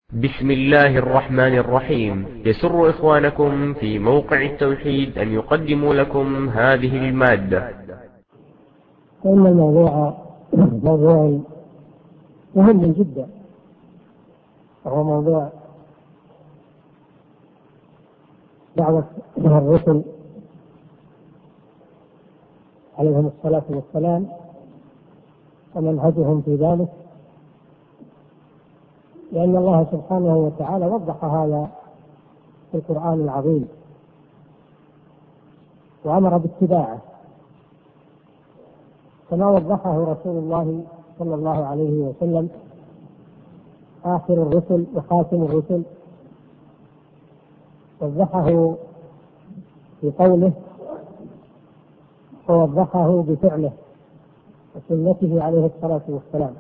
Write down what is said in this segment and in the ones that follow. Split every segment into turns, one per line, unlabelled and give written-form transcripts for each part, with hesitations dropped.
بسم الله الرحمن الرحيم. يسر إخوانكم في موقع التوحيد أن يقدموا لكم هذه المادة.
فإن الموضوع موضوع مهم جدا، وهو موضوع دعوة الرسل عليهم الصلاة والسلام ومنهجهم في ذلك، لأن الله سبحانه وتعالى وضح هذا في القرآن العظيم وأمر باتباعه، كما وضحه رسول الله صلى الله عليه وسلم آخر الرسل وخاتم الرسل. وضحه في قوله ووضحه بفعله وسنته عليه الصلاة والسلام،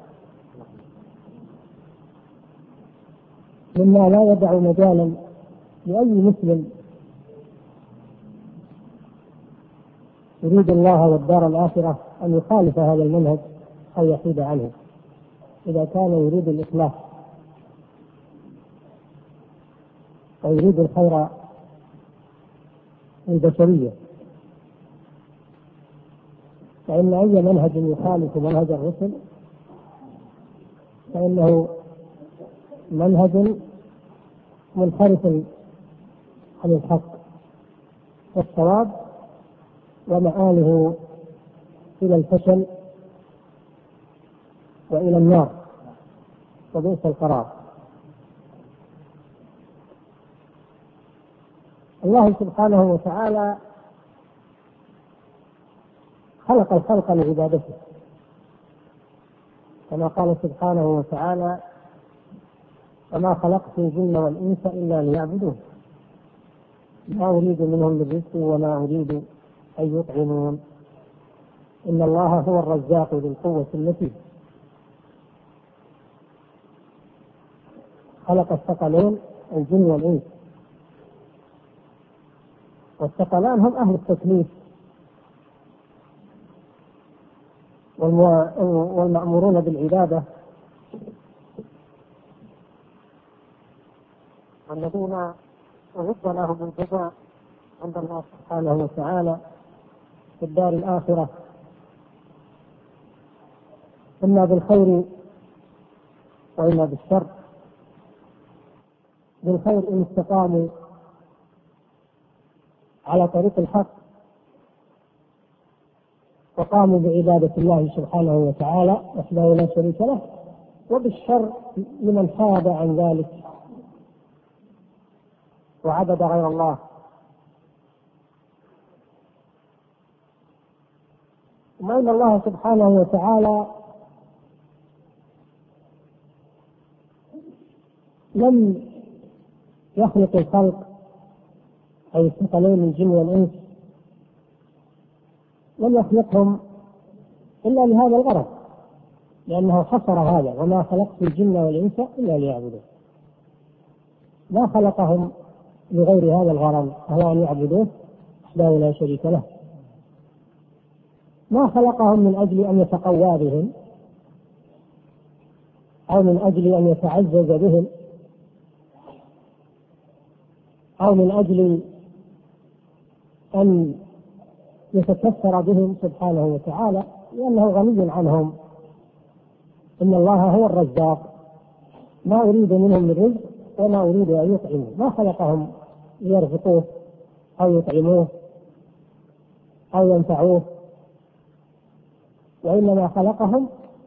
مما لا يدع مجالا لأي مسلم يريد الله والدار الآخرة أن يخالف هذا المنهج أو يحيد عنه، إذا كان يريد الإخلاص ويريد الخير للبشرية. فإن أي منهج يخالف منهج الرسل فإنه منهج منحرف عن الحق والصواب، ومآله إلى الفشل وإلى النار وبئس القرار. الله سبحانه وتعالى خلق الخلق لعبادته، كما قال سبحانه وتعالى: وما خلقت الجن والإنس إلا ليعبدون ما أريد منهم من رزق وما أريد أن يطعمون إن الله هو الرزاق ذو القوة المتين. خلق الثقلين الجن والإنس، والثقلان هم أهل التكليف والمأمورون بالعبادة، والذين أعد لهم الجزاء عند الله سبحانه وتعالى في الدار الآخرة، إما بالخير وإما بالشر. بالخير إن استقاموا على طريق الحق وقاموا بعبادة الله سبحانه وتعالى وحده لا شريك له، وبالشر لمن حاد عن ذلك وعبد غير الله. وما إن الله سبحانه وتعالى لم يخلق الخلق أي الثقلين الجن والإنس، لم يخلقهم إلا لهذا الغرض، لأنه حصر هذا: وما خلقت الجن والإنس إلا ليعبدون. ما خلقهم لغير هذا الغرض، وهو أن يعبدوه وحده لا شريك له. ما خلقهم من أجل أن يتقوى بهم أو من أجل أن يتعزز بهم أو من أجل أن يتكثر بهم سبحانه وتعالى، لأنه غني عنهم. إن الله هو الرزاق ما أريد منهم من رزق وما أريد أن يطعموا. ما خلقهم ليرزقوه أو يطعموه أو ينفعوه، وإنما خلقهم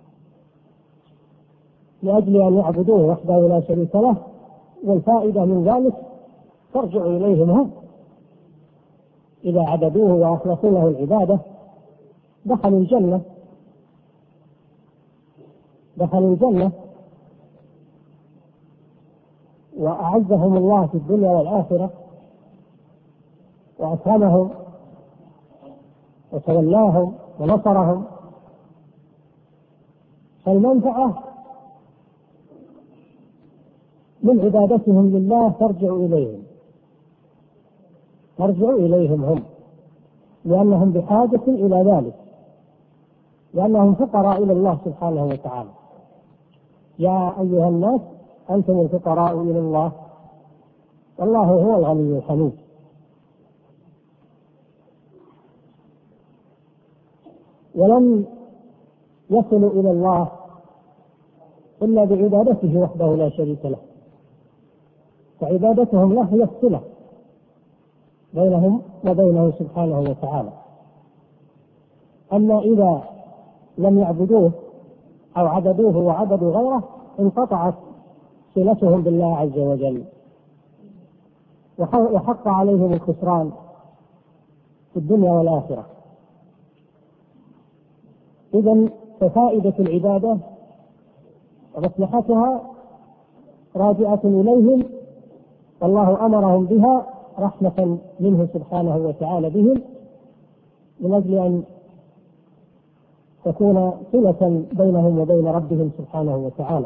لأجل أن يعبدوه وحده لا شريك له، والفائدة من ذلك ترجع إليهم هم. إذا عبدوه وأخلصوا له العبادة دخلوا الجنة وأعزهم الله في الدنيا والآخرة وأكرمهم وتولاهم ونصرهم. فالمنفعة من عبادتهم لله ترجع إليهم هم، لأنهم بحاجة إلى ذلك، لأنهم فقراء إلى الله سبحانه وتعالى. يا أيها الناس أنتم الفقراء إلى الله والله هو الغني الحميد. ولم يصلوا إلى الله إلا بعبادته وحده لا شريك له، فعبادتهم له هي الصلة بينهم وبينه سبحانه وتعالى. أما إذا لم يعبدوه أو عبدوه وعبدوا غيره انقطعت صلتهم بالله عز وجل وحق عليهم الخسران في الدنيا والآخرة. إذن ففائدة العبادة ومصلحتها راجعة إليهم، والله أمرهم بها رحمة منه سبحانه وتعالى بهم من أجل أن تكون صلة بينهم وبين ربهم سبحانه وتعالى.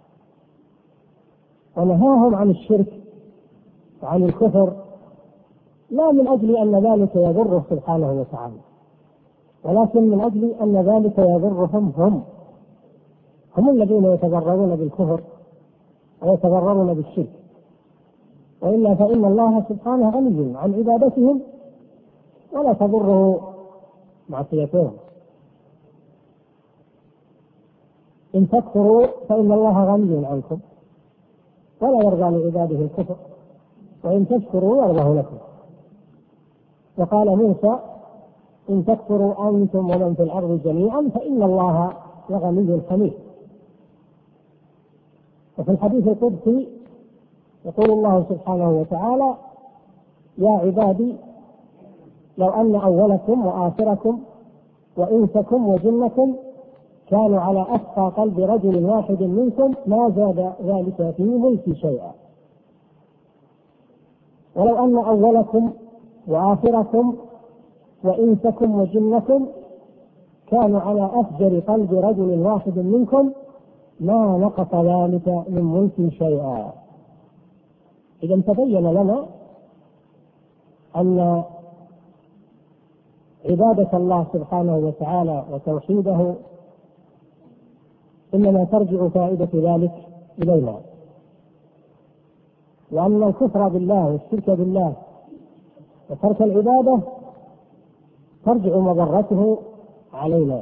ونهاهم عن الشرك وعن الكفر لا من أجل أن ذلك يضره سبحانه وتعالى، ولكن من أجل أن ذلك يضرهم هم الذين يتضررون بالكفر ويتضررون بالشرك، وإلا فإن الله سبحانه غني عن عبادتهم ولا تضره معصيتهم. إن تكفروا فإن الله غني عنكم ولا يرضى لعباده الكفر، وإن تشكروا يرضه لكم. وقال موسى إن تكفروا أنتم ومن في الأرض جميعا فإن الله لغني حميد. وفي الحديث القدسي يقول الله سبحانه وتعالى يا عبادي لو أن أولكم وآخركم وإنسكم وجنكم كانوا على أتقى قلب رجل واحد منكم ما زاد ذلك في ملكي شيئا. ولو أن أولكم وآخركم وإنسكم وجنكم كانوا على أفجر قلب رجل واحد منكم ما نقص ذلك من ملكي شيئا. إذا تبين لنا أن عبادة الله سبحانه وتعالى وتوحيده إنما ترجع فائدة ذلك إلينا، وأن الكفر بالله والشرك بالله وترك العبادة ترجع مضرته علينا.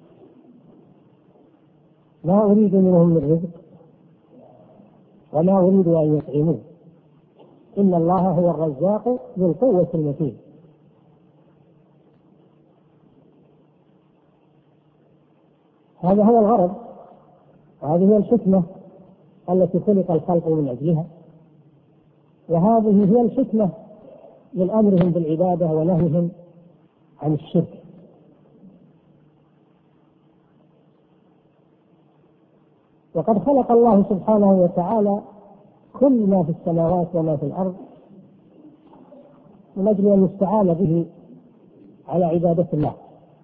ما أريد منهم من رزق وما أريد أن يطعمون إن الله هو الرزاق ذو القوة المتين. هذا هو الغرض، وهذه هي الحكمة التي خلق الخلق من أجلها، وهذه هي الحكمة من أمرهم بالعبادة ونهيهم عن الشرك. وقد خلق الله سبحانه وتعالى كل ما في السماوات وما في الأرض من أجل أن يستعان به على عبادة الله،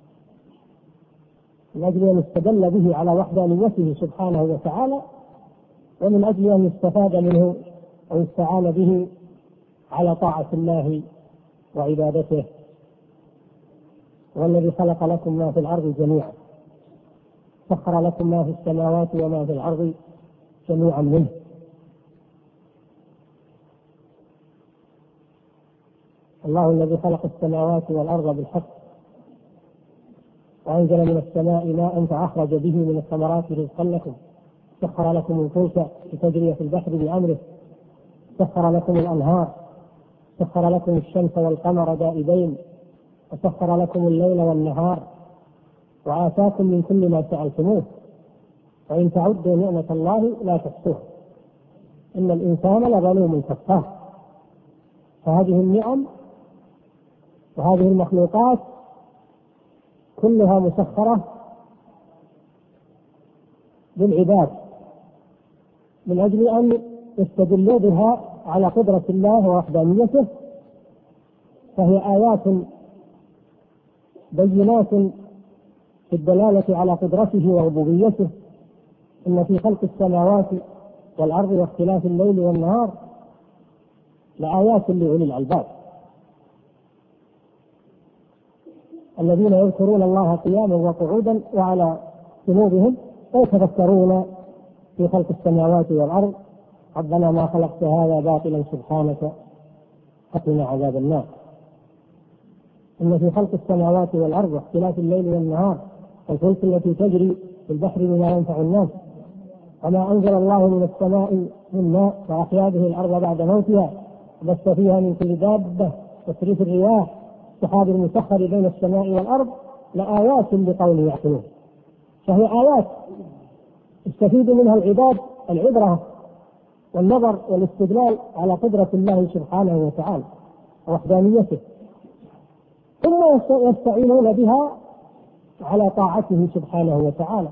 من أجل أن يستدل به على وحدانيته سبحانه وتعالى، ومن أجل أن يستفاد منه ويستعان به على طاعة الله وعبادته. والذي خلق لكم ما في الأرض جميعا سخر لكم ما في السماوات وما في الأرض جميعا منه. الله الذي خلق السماوات والأرض بالحق وأنزل من السماء ماء فأخرج به من الثمرات رزقا لكم، سخر لكم الفلك لتجري في البحر بأمره، سخر لكم الأنهار، سخر لكم الشمس والقمر دائبين، وسخر لكم الليل والنهار، وآتاكم من كل ما سألتموه، وإن تعدوا نعمة الله لا تحصوها إن الإنسان لظلوم كفار. فهذه النعم وهذه المخلوقات كلها مسخرة للعباد من أجل أن يستدلوا بها على قدرة الله ووحدانيته، فهي آيات بينات في الدلالة على قدرته وربوبيته. إن في خلق السماوات والأرض واختلاف الليل والنهار لآيات لأولي الألباب الذين يذكرون الله قياما وقعودا وعلى جنوبهم ويتفكرون في خلق السماوات والأرض ربنا ما خلقت هذا باطلا سبحانك فقنا عذاب النار. إن في خلق السماوات والأرض واختلاف الليل والنهار والفلك التي تجري في البحر بما ينفع الناس وما أنزل الله من السماء من ماء فأحيا به الأرض بعد موتها وبث فيها من كل دابة وتصريف الرياح السحاب المسخر بين السماء والأرض لآيات لقوم يعقلون. فهي آيات يستفيد منها العباد العبرة والنظر والاستدلال على قدرة الله سبحانه وتعالى ووحدانيته، ثم يستعينون بها على طاعته سبحانه وتعالى.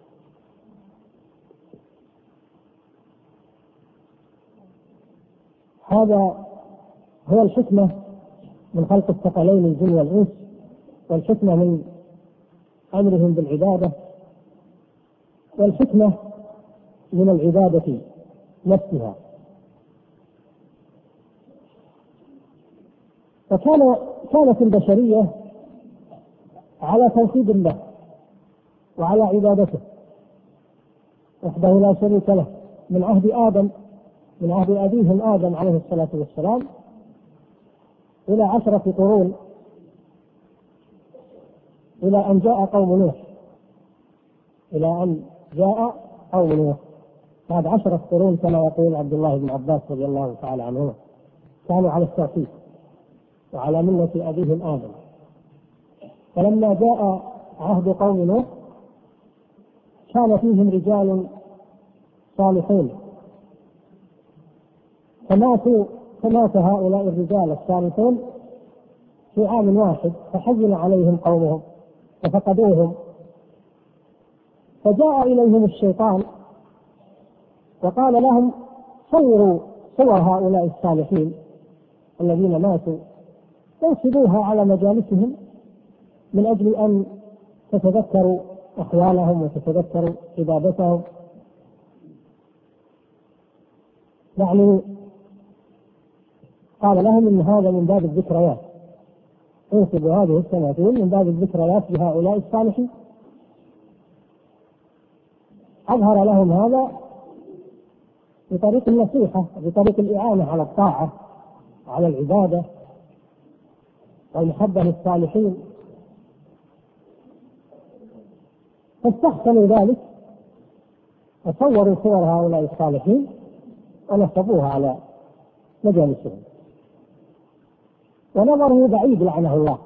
هذا هو الحكمة من خلق الثقلين الجن والإنس، والحكمة من أمرهم بالعبادة، والحكمة من العبادة نفسها. كانت البشرية على توحيد الله وعلى عبادته وحده لا شريك له من عهد أبيهم آدم عليه الصلاة والسلام إلى 10 قرون، إلى أن جاء قوم نوح بعد 10 قرون كما يقول عبد الله بن عباس رضي الله تعالى عنهما، كانوا على التوحيد وعلى ملة أبيهم آدم. فلما جاء عهد قوم نوح كان فيهم رجال صالحون، فمات هؤلاء الرجال الصالحون في عام واحد، فحزن عليهم قومهم ففقدوهم، فجاء إليهم الشيطان وقال لهم صوروا صور هؤلاء الصالحين الذين ماتوا وانصبوها على مجالسهم من أجل أن تتذكروا أحوالهم وتتذكروا عبادتهم. يعني قال لهم إن هذا من باب الذكريات، انصبوا هذه التماثيل من باب الذكريات بهؤلاء الصالحين. أظهر لهم هذا بطريق النصيحة، بطريق الإعانة على الطاعة على العبادة والمحبة للصالحين، فاستحسنوا ذلك وصوروا صور هؤلاء الصالحين ونصبوها على مجالسهم، ونظره بعيد لعنه الله.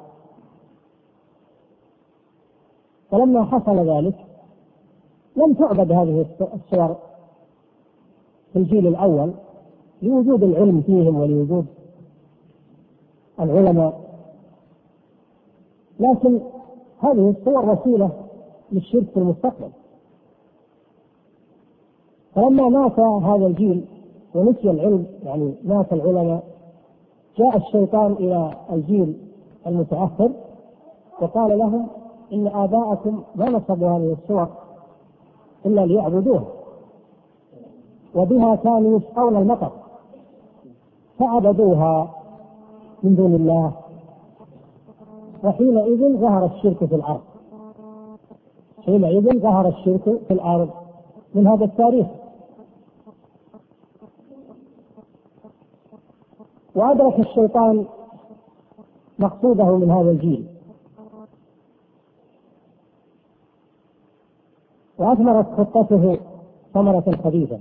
فلما حصل ذلك لم تعبد هذه الصور في الجيل الأول لوجود العلم فيهم ولوجود العلماء، لكن هذه الصور وسيلة للشرك في المستقبل. فلما مات هذا الجيل ونسي العلم، يعني مات العلماء، جاء الشيطان إلى الجيل المتأخر وقال لهم إن آباءكم ما نصبوا هذه الصور إلا ليعبدوها، وبها كانوا يسقون المطر فعبدوها من دون الله، وحينئذ ظهر الشرك في الأرض. حينئذ ظهر الشرك في الأرض من هذا التاريخ. وأدرك الشيطان مقصوده من هذا الجيل، وأثمرت خطته ثمرة خبيثة.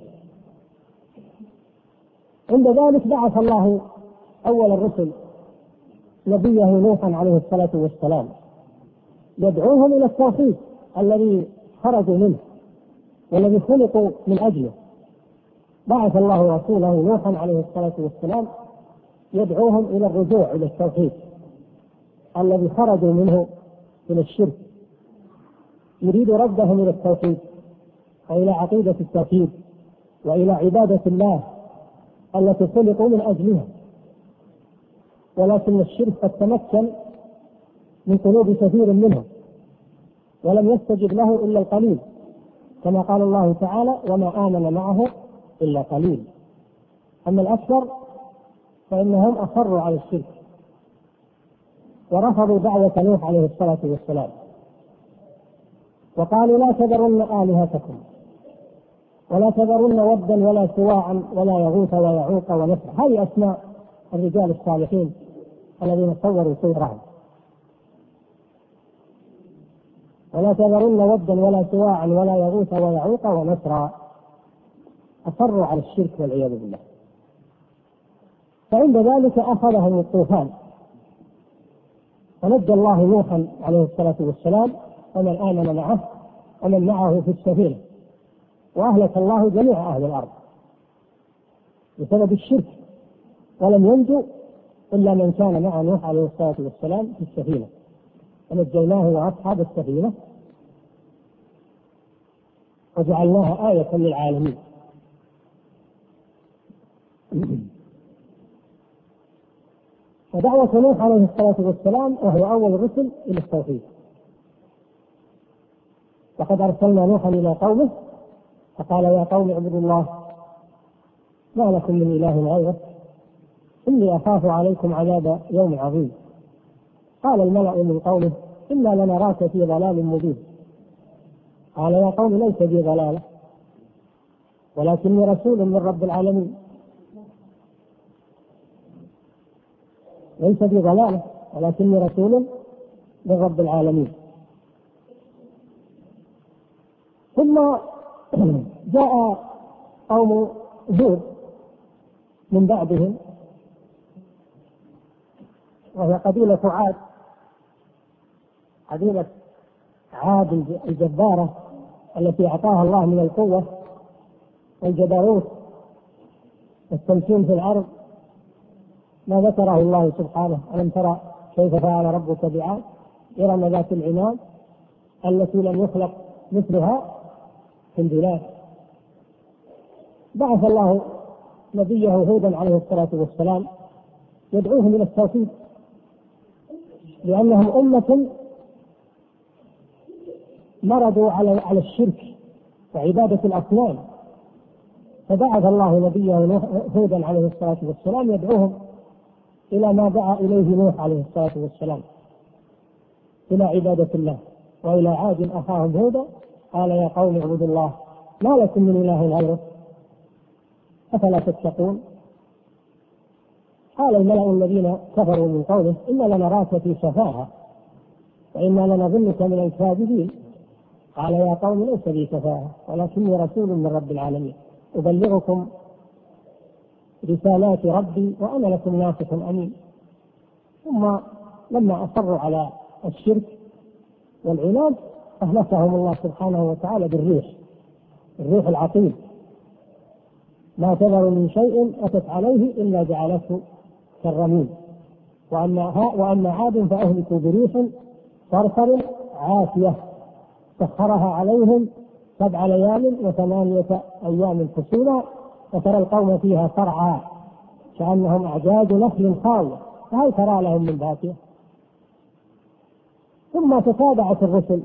عند ذلك بعث الله أول الرسل نبيه نوحا عليه الصلاة والسلام يدعوهم إلى التوحيد الذي خرجوا منه والذي خلقوا من أجله. بعث الله رسوله نوحا عليه الصلاة والسلام يدعوهم إلى الرجوع إلى التوحيد الذي خرجوا منه إلى الشرك، يريد ردهم إلى التوحيد وإلى عقيدة التوحيد وإلى عبادة الله التي خلقوا من أجلها. ولكن الشرك قد تمكن من قلوب كثير منهم ولم يستجب له إلا القليل، كما قال الله تعالى وما آمن معه إلا قليل. أما الأكثر فإنهم أصروا على الشرك ورفضوا دعوة نوح عليه الصلاة والسلام، وقالوا لا تذرن آلهتكم ولا تذرن ودا ولا سواعا ولا يغوث ويعوق ونسرا. هذه أسماء الرجال الصالحين الذين صوروا صورهم. ولا تذرن ودا ولا سواعا ولا يغوث ويعوق ونسرا. أصروا على الشرك والعياذ بالله. فعند ذلك أخذهم الطوفان، ونجى الله نوحا عليه الصلاة والسلام ومن آمن معه ومن معه في السفينة، وأهلك الله جميع أهل الأرض بسبب الشرك، ولم ينجو إلا من كان مع نوح عليه الصلاة والسلام في السفينة، ونجيناه وأصحاب السفينة وجعلناها آية للعالمين. ودعوة نوح عليه الصلاة والسلام وهو أول الرسل إلى التوحيد. وقد أرسلنا نوحا إلى قومه فقال يا قوم اعبدوا الله ما لكم من إله غيره إني أخاف عليكم عذاب يوم عظيم. قال الملأ من قومه إنا لنراك في ضلال مبين. قال يا قوم ليس بي ضلالة ولكني رسول من رب العالمين. ليس بي ضلالة ولكني رسول من رب العالمين. ثم جاء قوم هود من بعدهم وهي قبيلة عاد، قبيلة عاد الجبارة التي أعطاها الله من القوة والجبروت والتمكين في الأرض ما ذكره الله سبحانه. ألم ترى كيف فعل ربك بعاد إرم ذات العماد التي لم يخلق مثلها في البلاد. بعث الله نبيه هودا عليه الصلاة والسلام يدعوهم إلى التوحيد، لأنهم أمة مرضوا على الشرك وعبادة الأصنام، فبعث الله نبيه هودا عليه الصلاة والسلام يدعوهم إلى ما دعا إليه نوح عليه الصلاة والسلام، إلى عبادة الله. وإلى عاد أخاهم هودا قال يا قوم اعبدوا الله ما لكم من إله غيره أفلا تتقون. قال الملأ الذين كفروا من قوله إنا لنراك في سفاهة وإنا لنظنك من الكاذبين. قال يا قوم ليس بي سفاهة ولكني رسول من رب العالمين أبلغكم رسالات ربي وأنا لكم ناصح أمين. ثم لما أصروا على الشرك والعناد أهلكهم الله سبحانه وتعالى الريح العقيم ما تذر من شيء أتت عليه إلا جعلته كالرميم. وأما عاد فأهلكوا بريح صرصر عاتية سخرها عليهم 7 ليال و8 أيام حسونا وترى القوم فيها صرعى كأنهم أعجاز نخل خاوية فهل ترى لهم من باقية. ثم تتابعت الرسل.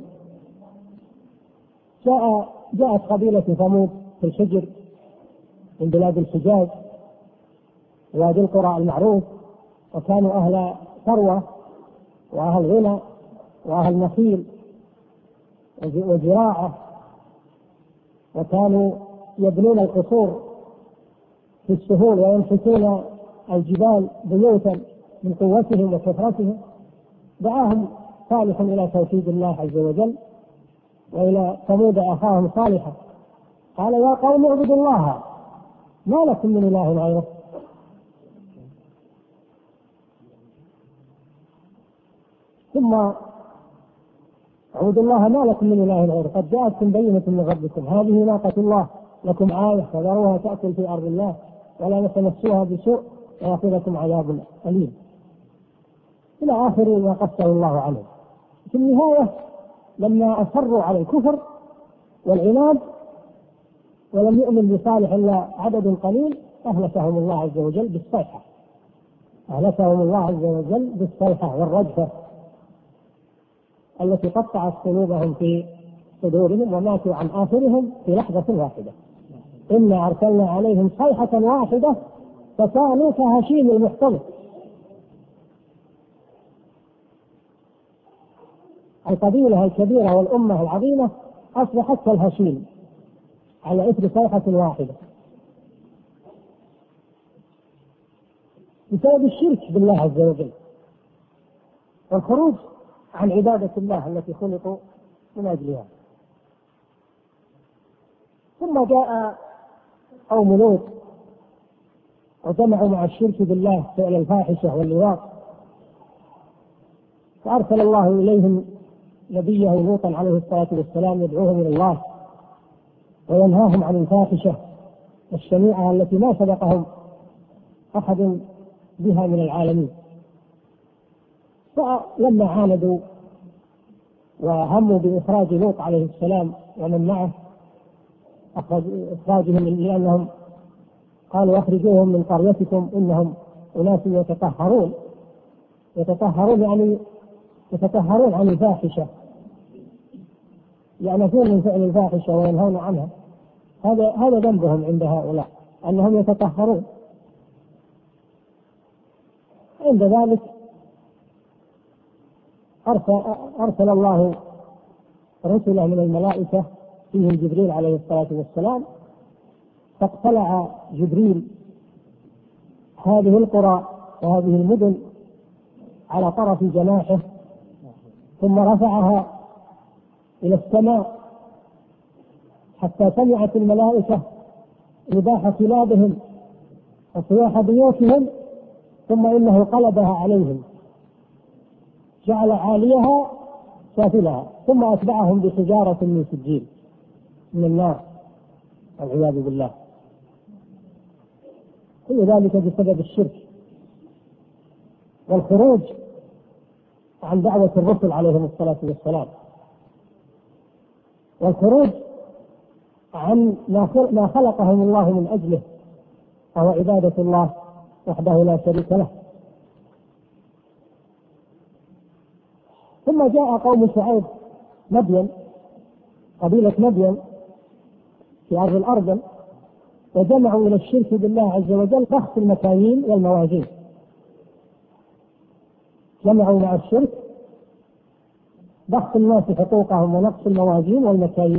جاءت قبيلة ثمود في الحجر من بلاد الحجاز وادي القرى المعروف، وكانوا أهل ثروة وأهل غنى وأهل نخيل وزراعة، وكانوا يبنون القصور في السهول وينحتون الجبال بيوتا من قوتهم وكثرتهم. دعاهم صالح إلى توحيد الله عز وجل وإلى ثمود أخاهم صالحا قال يا قوم اعبدوا الله ما لكم من إله غيره. ثم اعبدوا الله ما لكم من إله غيره قد جاءتكم بينة من ربكم هذه ناقة الله لكم آية فذروها تأكل في أرض الله ولا تمسوها بسوء ويأخذكم عذاب أليم إلى آخر ما قصه الله عنه. في النهاية لما أصروا على الكفر والعناد ولم يؤمن بصالح إلا عدد قليل أهلكهم الله عز وجل بالصيحة. أهلكهم الله عز وجل بالصيحة والرجفة التي قطعت قلوبهم في صدورهم وماتوا عن آخرهم في لحظة واحدة. إنا أرسلنا عليهم صيحة واحدة فكانوا كهشيم المحتضر. القبيلة الكبيرة والأمة العظيمة أصبحت كالهشيم. على إثر صيحة واحدة بسبب الشرك بالله عز وجل والخروج عن عبادة الله التي خلقوا من أجلها. ثم جاء قوم لوط وجمعوا مع الشرك بالله فعل الفاحشة واللواط، فأرسل الله إليهم نبيه لوطا عليه الصلاة والسلام يدعوهم إلى الله وينهاهم عن الفاحشة الشنيعة التي ما سبقهم أحد بها من العالمين. فلما عاندوا وهموا بإخراج لوط عليه السلام ومن معه إخراجهم لأنهم قالوا أخرجوهم من قريتكم إنهم أناس يتطهرون يعني يتطهرون عن الفاحشة، يعنفون من فعل الفاحشة وينهون عنها. هذا ذنبهم عند هؤلاء أنهم يتطهرون. عند ذلك أرسل الله رسله من الملائكة فيهم جبريل عليه الصلاة والسلام، فاقتلع جبريل هذه القرى وهذه المدن على طرف جناحه ثم رفعها إلى السماء حتى سمعت الملائكة نباح كلابهم وصياح بيوتهم، ثم إنه قلبها عليهم جعل عاليها سافلها ثم أتبعهم بحجارة من سجيل من النار والعياذ بالله. كل ذلك بسبب الشرك والخروج عن دعوة الرسل عليهم الصلاة والسلام، والخروج عن ما خلقهم الله من أجله وهو عبادة الله وحده لا شريك له. ثم جاء قوم شعيب مدين، قبيلة مدين في أرض الأردن، وجمعوا إلى الشرك بالله عز وجل بخس المكاييل والموازين. جمعوا مع الشرك بخس الناس حقوقهم ونقص الموازين والمكاييل.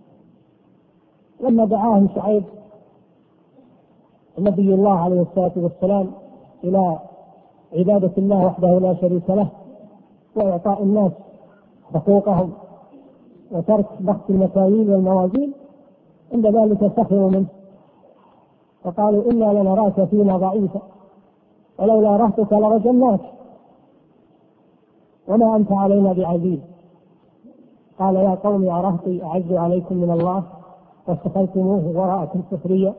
لما دعاهم شعيب نبي الله عليه الصلاة والسلام إلى عبادة الله وحده لا شريك له وإعطاء الناس حقوقهم وترك بخس المكاييل والموازين، عند ذلك سخروا منه وقالوا إنا لنراك فينا ضعيفا ولولا رهتك لرجمناك وما أنت علينا بعزيز. قال يا قوم يا رهطي أعز عليكم من الله واتخذتموه وراءكم سخريا.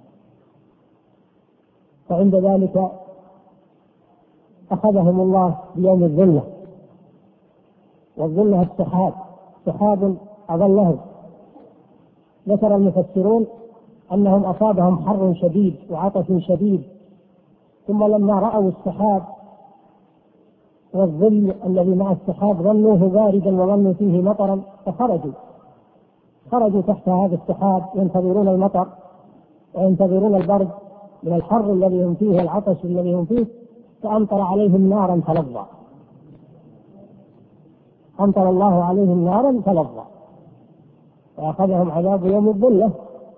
فعند ذلك أخذهم الله بيوم الذلة، والذلة السحاب، سحاب أظلهم. ذكر المفسرون أنهم أصابهم حر شديد وعطش شديد، ثم لما رأوا السحاب والظل الذي مع السحاب ظنوه باردا وظنوا فيه مطرا خرجوا تحت هذا السحاب ينتظرون المطر وينتظرون البرد من الحر الذي هم فيه والعطش الذي هم فيه، فأمطر عليهم نارا تلظى. أمطر الله عليهم نارا تلظى وأخذهم عذاب يوم الظلة.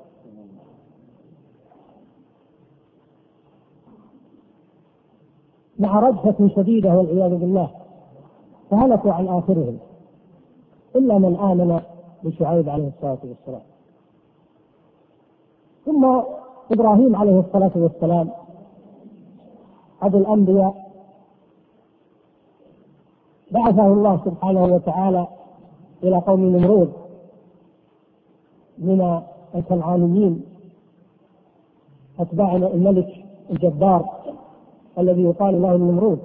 مع رجفة شديدة والعياذ بالله، فهلكوا عن آخرهم إلا من آمن بشعيب عليه الصلاة والسلام. ثم إبراهيم عليه الصلاة والسلام أبو الأنبياء بعثه الله سبحانه وتعالى إلى قوم نمرود من الكنعانيين أتباع الملك الجبار الذي يقال له النمرود،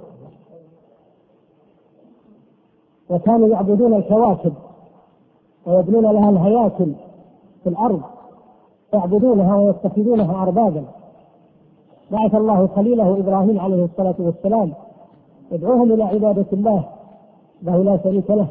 وكانوا يعبدون الكواكب ويبنون لها الهياكل في الأرض، يعبدونها ويتخذونها أربابا. بعث الله خليله إبراهيم عليه الصلاة والسلام يدعوهم إلى عبادة الله وحده لا شريك له.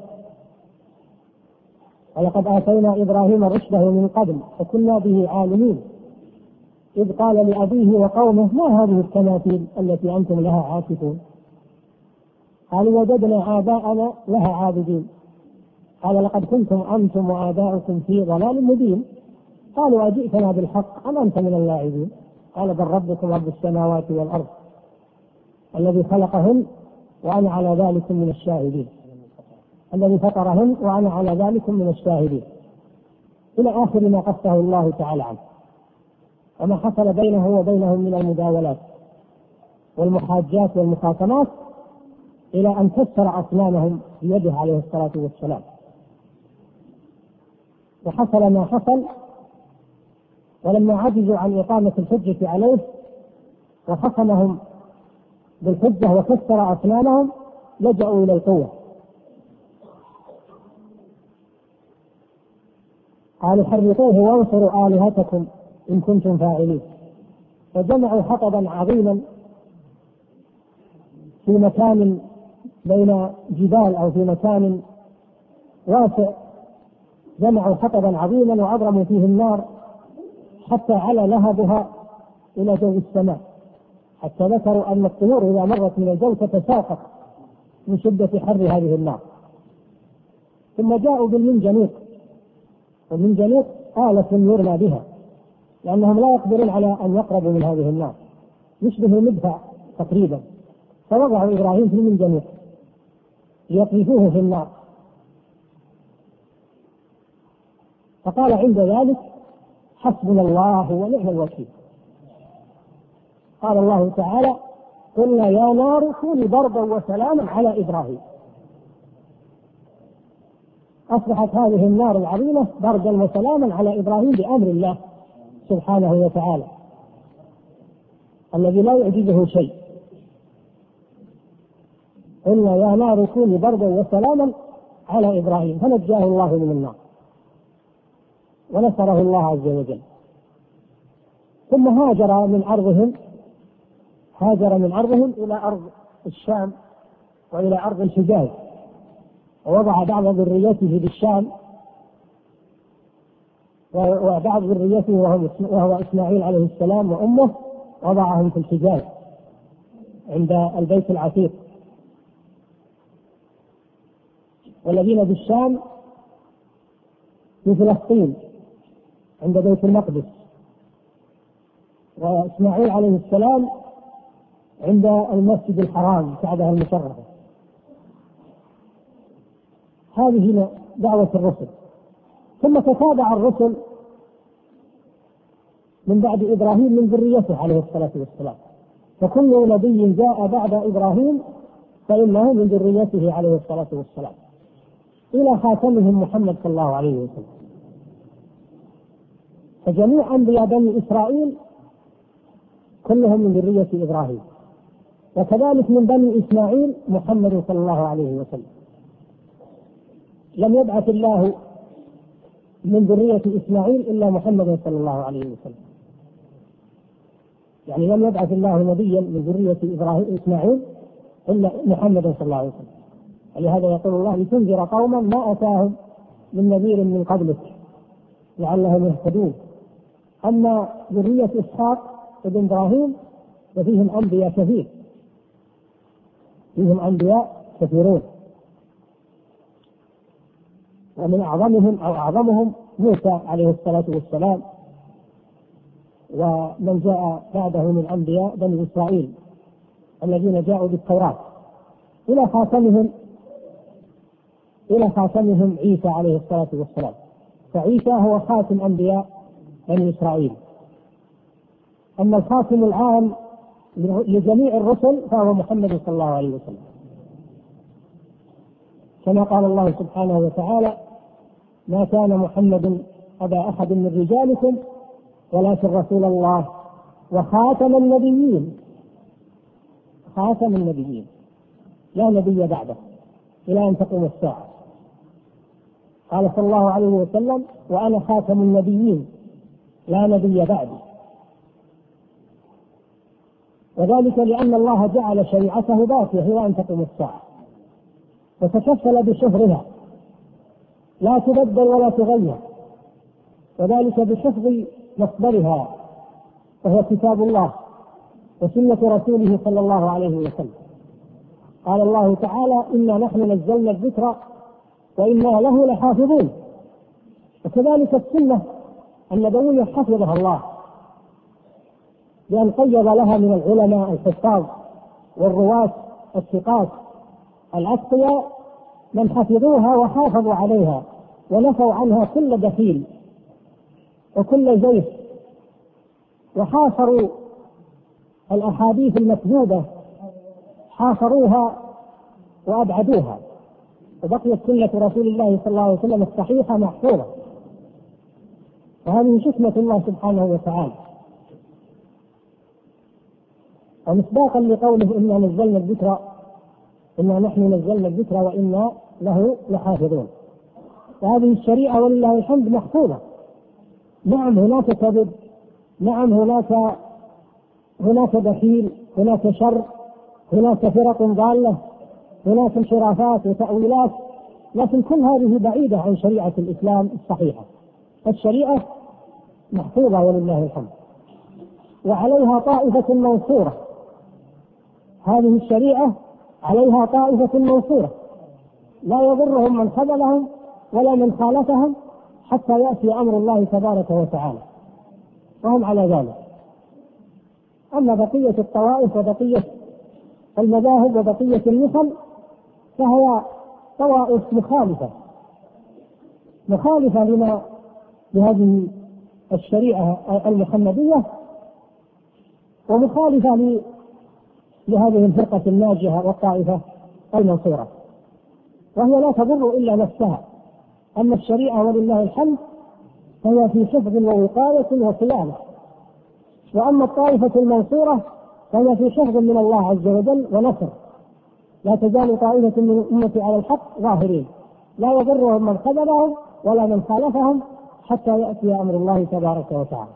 ولقد آتينا إبراهيم رشده من قبل فكنا به عالمين، إذ قال لأبيه وقومه ما هذه التماثيل التي أنتم لها عاكفون؟ قالوا وجدنا آباءنا لها عابدين. قال لقد كنتم أنتم وآباؤكم في ضلال مبين. قالوا أجئتنا بالحق أم أنت من اللاعبين؟ قال بل ربكم رب السماوات والأرض الذي خلقهن وأنا على ذلك من الشاهدين، الذي فطرهن وأنا على ذلك من الشاهدين، إلى آخر ما قصه الله تعالى عنه وما حصل بينه وبينهم من المداولات والمحاجات والمخاصمات، إلى أن كسر أصنامهم بيده عليه الصلاة والسلام. وحصل ما حصل، ولما عجزوا عن إقامة الحجة عليه وخصمهم بالحجة وكسر أصنامهم لجأوا إلى القوة. قالوا حرقوه وانصروا آلهتكم إن كنتم فاعلين، فجمعوا حطبا عظيما في مكان بين جبال أو في مكان واسع، جمعوا حطبا عظيما وأضرموا فيه النار حتى على لهبها إلى جو السماء، حتى ذكروا أن الطيور إذا مرت من الجو تتساقط من شدة حر هذه النار. ثم جاءوا بالمنجنيق، والمنجنيق آلة يرمى بها لأنهم لا يقدرون على أن يقربوا من هذه النار، يشبه مدفع تقريبا، فوضعوا إبراهيم في المنجنيق ليقذفوه في النار. فقال عند ذلك حسبنا الله ونعم الوكيل. قال الله تعالى قلنا يا نار كوني بردا وسلاما على إبراهيم. أصبحت هذه النار العظيمة بردا وسلاما على إبراهيم بأمر الله سبحانه وتعالى الذي لا يعجزه شيء. قلنا يا نار كوني بردا وسلاما على إبراهيم، فنجاه الله من النار ونصره الله عز وجل. ثم هاجر من أرضهم إلى أرض الشام وإلى أرض الحجاز، ووضع بعض ذريته بالشام وبعض ذريته وهو إسماعيل عليه السلام وأمه وضعهم في الحجاز عند البيت العتيق، والذين بالشام في فلسطين عند بيت المقدس، وإسماعيل عليه السلام عند المسجد الحرام الكعبة المشرفة. هذه دعوة الرسل. ثم تتابع الرسل من بعد إبراهيم من ذريته عليه الصلاة والسلام، فكل نبي جاء بعد إبراهيم فإنه من ذريته عليه الصلاة والسلام إلى خاتمهم محمد صلى الله عليه وسلم. فجميع أنبياء بني إسرائيل كلهم من ذرية إبراهيم، وكذلك من بني إسماعيل محمد صلى الله عليه وسلم. لم يبعث الله من ذرية إسماعيل إلا محمد صلى الله عليه وسلم، يعني لم يبعث الله نبيا من ذرية إسماعيل إلا محمد صلى الله عليه وسلم. ولهذا يقول الله لتنذر قوما ما أتاهم من نذير من قبلك لعلهم يهتدون. أما ذرية إسحاق ابن إبراهيم ففيهم أنبياء كثير، فيهم أنبياء كثيرون، ومن أعظمهم موسى عليه الصلاة والسلام، ومن جاء بعده من أنبياء بني إسرائيل الذين جاءوا بالتوراة، إلى خاتمهم عيسى عليه الصلاة والسلام. فعيسى هو خاتم أنبياء بني إسرائيل. أما الخاتم العام لجميع الرسل فهو محمد صلى الله عليه وسلم، كما قال الله سبحانه وتعالى ما كان محمد أبا أحد من رجالكم ولكن رسول الله وخاتم النبيين. خاتم النبيين لا نبي بعده إلى أن تقوم الساعة. قال صلى الله عليه وسلم وأنا خاتم النبيين لا نبي بعدي، وذلك لأن الله جعل شريعته باقية إلى أن تقوم الساعة، وتكفل بشهرها لا تبدل ولا تغير، وذلك بحفظ مصدرها وهو كتاب الله وسنة رسوله صلى الله عليه وسلم. قال الله تعالى إنا نحن نزلنا الذكر وإنا له لحافظون. وكذلك السنة النبوية حفظها الله بأن قيض لها من العلماء الحفاظ والرواة الثقات الأتقياء من حفظوها وحافظوا عليها ونفوا عنها كل دخيل وكل زيف، وحاصروا الأحاديث المكذوبة، حاصروها وأبعدوها، وبقيت سنة رسول الله صلى الله عليه وسلم الصحيحة محفوظة. وهذه حكمة الله سبحانه وتعالى. ومصداقا لقوله إنا نزلنا الذكر إنا نحن نزلنا الذكر وإنا له لحافظون. وهذه الشريعة ولله الحمد محفوظة. نعم هناك كذب، نعم هناك دخيل، هناك شر، هناك فرق ضالة، هناك انحرافات وتأويلات، لكن كل هذه بعيدة عن شريعة الإسلام الصحيحة. الشريعة محفوظة ولله الحمد، وعليها طائفة منصورة. هذه الشريعة عليها طائفة منصورة لا يضرهم من خذلهم ولا من خالفهم حتى يأتي أمر الله تبارك وتعالى، وهم على ذلك. أما بقية الطوائف وبقية المذاهب وبقية المثل فهي طوائف مخالفة لهذه الشريعة المحمدية، ومخالفة لهذه الفرقة الناجية والطائفة المنصورة، وهي لا تضر إلا نفسها. أما الشريعة ولله الحمد فهي في حفظ ووقاية وصيانة، وأما الطائفة المنصورة فهي في حفظ من الله عز وجل ونصر. لا تزال طائفة من الأمة على الحق ظاهرين لا يضرهم من خذلهم ولا من خالفهم حتى يأتي أمر الله تبارك وتعالى.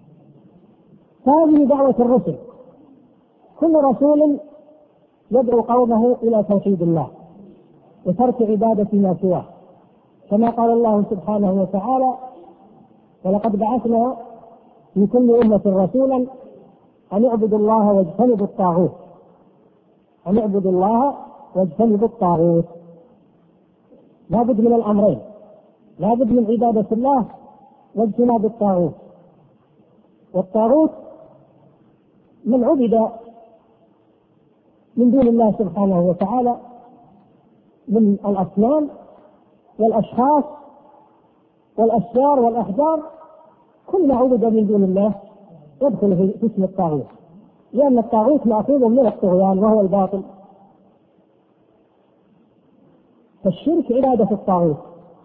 هذه دعوة الرسل، كل رسول يدعو قومه إلى توحيد الله وترك عبادة ما سواه، كما قال الله سبحانه وتعالى: ولقد بعثنا في كل أمة رسولا أن اعبدوا الله واجتنبوا الطاغوت. أن اعبدوا الله واجتنبوا الطاغوت. لا بد من الأمرين، لا بد من عبادة الله واجتناب الطاغوت. والطاغوت من عبد من دون الله سبحانه وتعالى من الأصنام والأشخاص والأشجار والأحجار، كل ما عبد من دون الله يدخل في اسم الطاغوت، لأن الطاغوت مأخوذ من الطغيان وهو الباطل. فالشرك عبادة الطاغوت،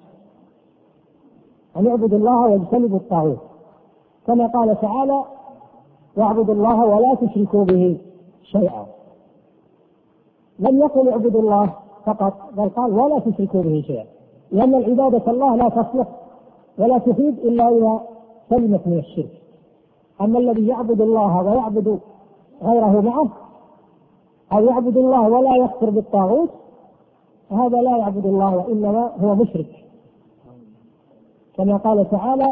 أن اعبدوا الله واجتنبوا الطاغوت، كما قال تعالى: واعبدوا الله ولا تشركوا به شيئا. لم يقل اعبدوا الله فقط، بل قال ولا تشركوا به شيئا، لأن العبادة الله لا تصلح ولا تفيد إلا إذا سلمت من الشرك. أما الذي يعبد الله ويعبد غيره معه، أو يعبد الله ولا يكفر بالطاغوت، هذا لا يعبد الله وإنما هو مشرك، كما قال تعالى: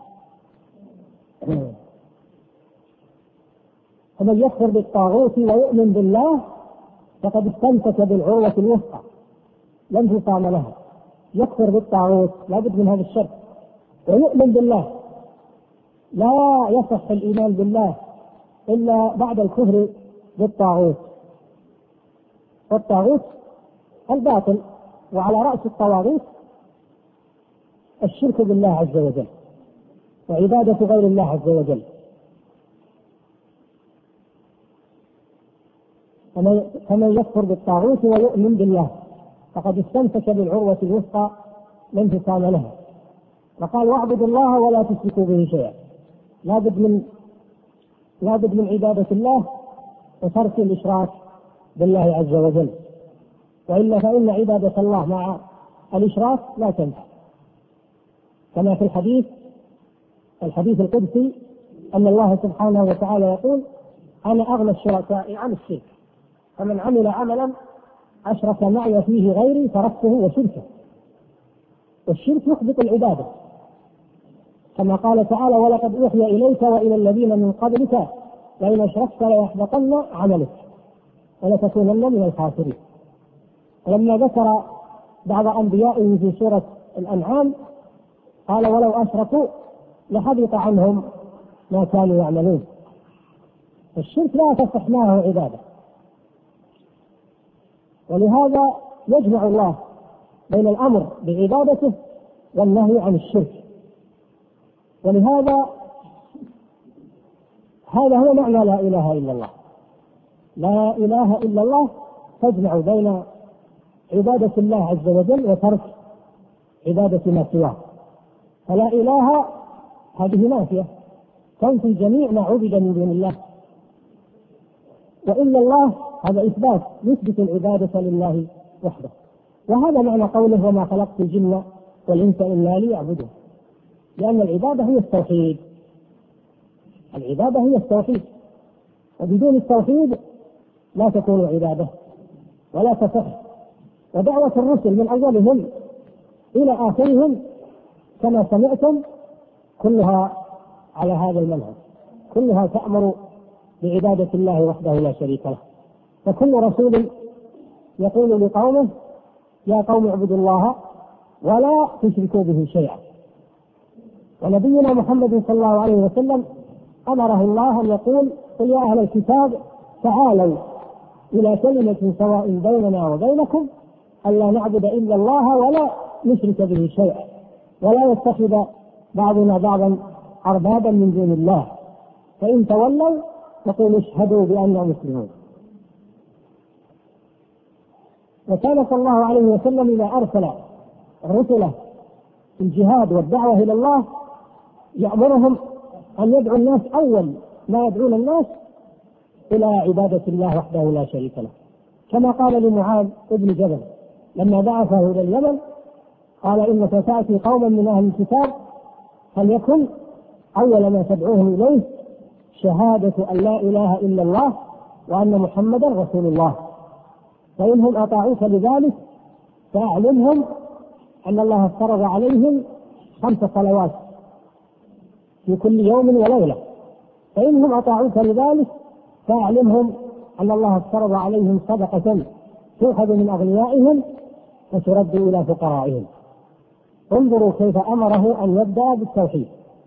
فمن يكفر بالطاغوت ويؤمن بالله فقد استمسك بالعروة الوثقى لا انفصام لها. يكفر بالطاغوت لا بد من هذا الشرط، ويؤمن بالله. لا يصح الإيمان بالله إلا بعد الكفر بالطاغوت. والطاغوت الباطل، وعلى رأس الطواغيت الشرك بالله عز وجل وعبادة غير الله عز وجل. فمن يكفر بالطاغوت ويؤمن بالله فقد استمسك بالعروة الوثقى لا انفصام لها. وقال: واعبدوا الله ولا تشركوا به شيئا. لا بد من عبادة الله وترك الإشراك بالله عز وجل، وإلا فإن عبادة الله مع الإشراك لا تنفع، كما في الحديث القدسي أن الله سبحانه وتعالى يقول: أنا أغنى الشركاء عن الشرك، فمن عمل عملا أشرك معي فيه غيري تركته وشركه. والشرك يحبط العبادة، كما قال تعالى: ولقد أوحي إليك وإلى الذين من قبلك لئن أشركت ليحبطن عملك ولتكونن من الخاسرين. ولما ذكر بعض أنبيائه في سورة الأنعام قال: ولو أشركوا لحبط عنهم ما كانوا يعملون. الشرك لا تصح معه عبادة، ولهذا يجمع الله بين الأمر بعبادته والنهي عن الشرك. ولهذا هذا هو معنى لا إله إلا الله. لا إله إلا الله تجمع بين عبادة الله عز وجل وترك عبادة ما سواه. فلا إله هذه نافية تنفي جميع ما عبد من دون الله، وإلا الله هذا إثبات يثبت العبادة لله وحده. وهذا معنى قوله وما خلقت الجن والإنس إلا ليعبدون، لأن العبادة هي التوحيد. العبادة هي التوحيد، وبدون التوحيد لا تكون عبادة ولا تصح. ودعوة الرسل من أولهم إلى آخرهم كما سمعتم كلها على هذا المنهج، كلها تأمر بعبادة الله وحده لا شريك له. فكل رسول يقول لقومه يا قوم اعبدوا الله ولا تشركوا به شيئا. ونبينا محمد صلى الله عليه وسلم أمره الله أن يقول قل يا أهل الكتاب تعالوا إلى كلمة سواء بيننا وبينكم ألا نعبد إلا الله ولا نشرك به شيئا ولا يتخذ بعضنا بعضا أربابا من دون الله فإن تولوا فقولوا اشهدوا بأننا مسلمون. وكان صلى الله عليه وسلم إذا أرسل رسله في الجهاد والدعوة إلى الله يأمرهم أن يدعو الناس أول ما يدعون الناس إلى عبادة الله وحده لا شريك له، كما قال لمعاذ بن جبل لما بعثه إلى اليمن قال إنك تأتي قوما من أهل الكتاب فليكن أول ما تدعوهم إليه شهادة أن لا إله إلا الله وأن محمدا رسول الله، فإنهم أطاعوك لذلك فأعلمهم أن الله افترض عليهم 5 صلوات في كل يوم وليلة، فإنهم أطاعوك لذلك فأعلمهم أن الله افترض عليهم صدقة تؤخذ من أغنيائهم وترد إلى فقرائهم. انظروا كيف أمره أن يبدأ بالتوحيد،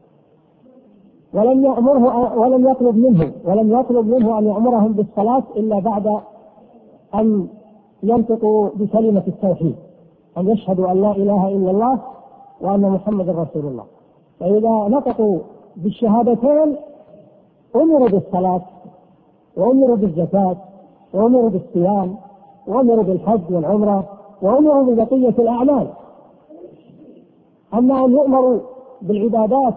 ولم يطلب منه أن يأمرهم بالصلاة إلا بعد أن ينطقوا بكلمة التوحيد، أن يشهدوا أن لا إله إلا الله وأن محمد رسول الله. فإذا نطقوا بالشهادتين أمروا بالصلاة وأمروا بالزكاة وأمروا بالصيام وأمروا بالحج والعمرة وأمروا ببقية الأعمال. أما أن يؤمروا بالعبادات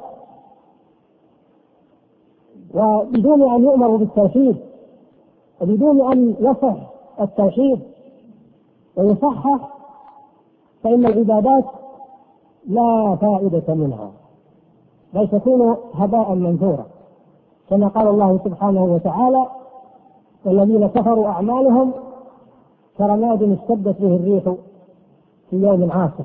وبدون أن يؤمروا بالتوحيد وبدون أن يصح التوحيد ويصحح فإن العبادات لا فائدة منها بل تكون هباء منثورا، كما قال الله سبحانه وتعالى والذين كفروا أعمالهم كرماد اشتدت به الريح في يوم عاصف.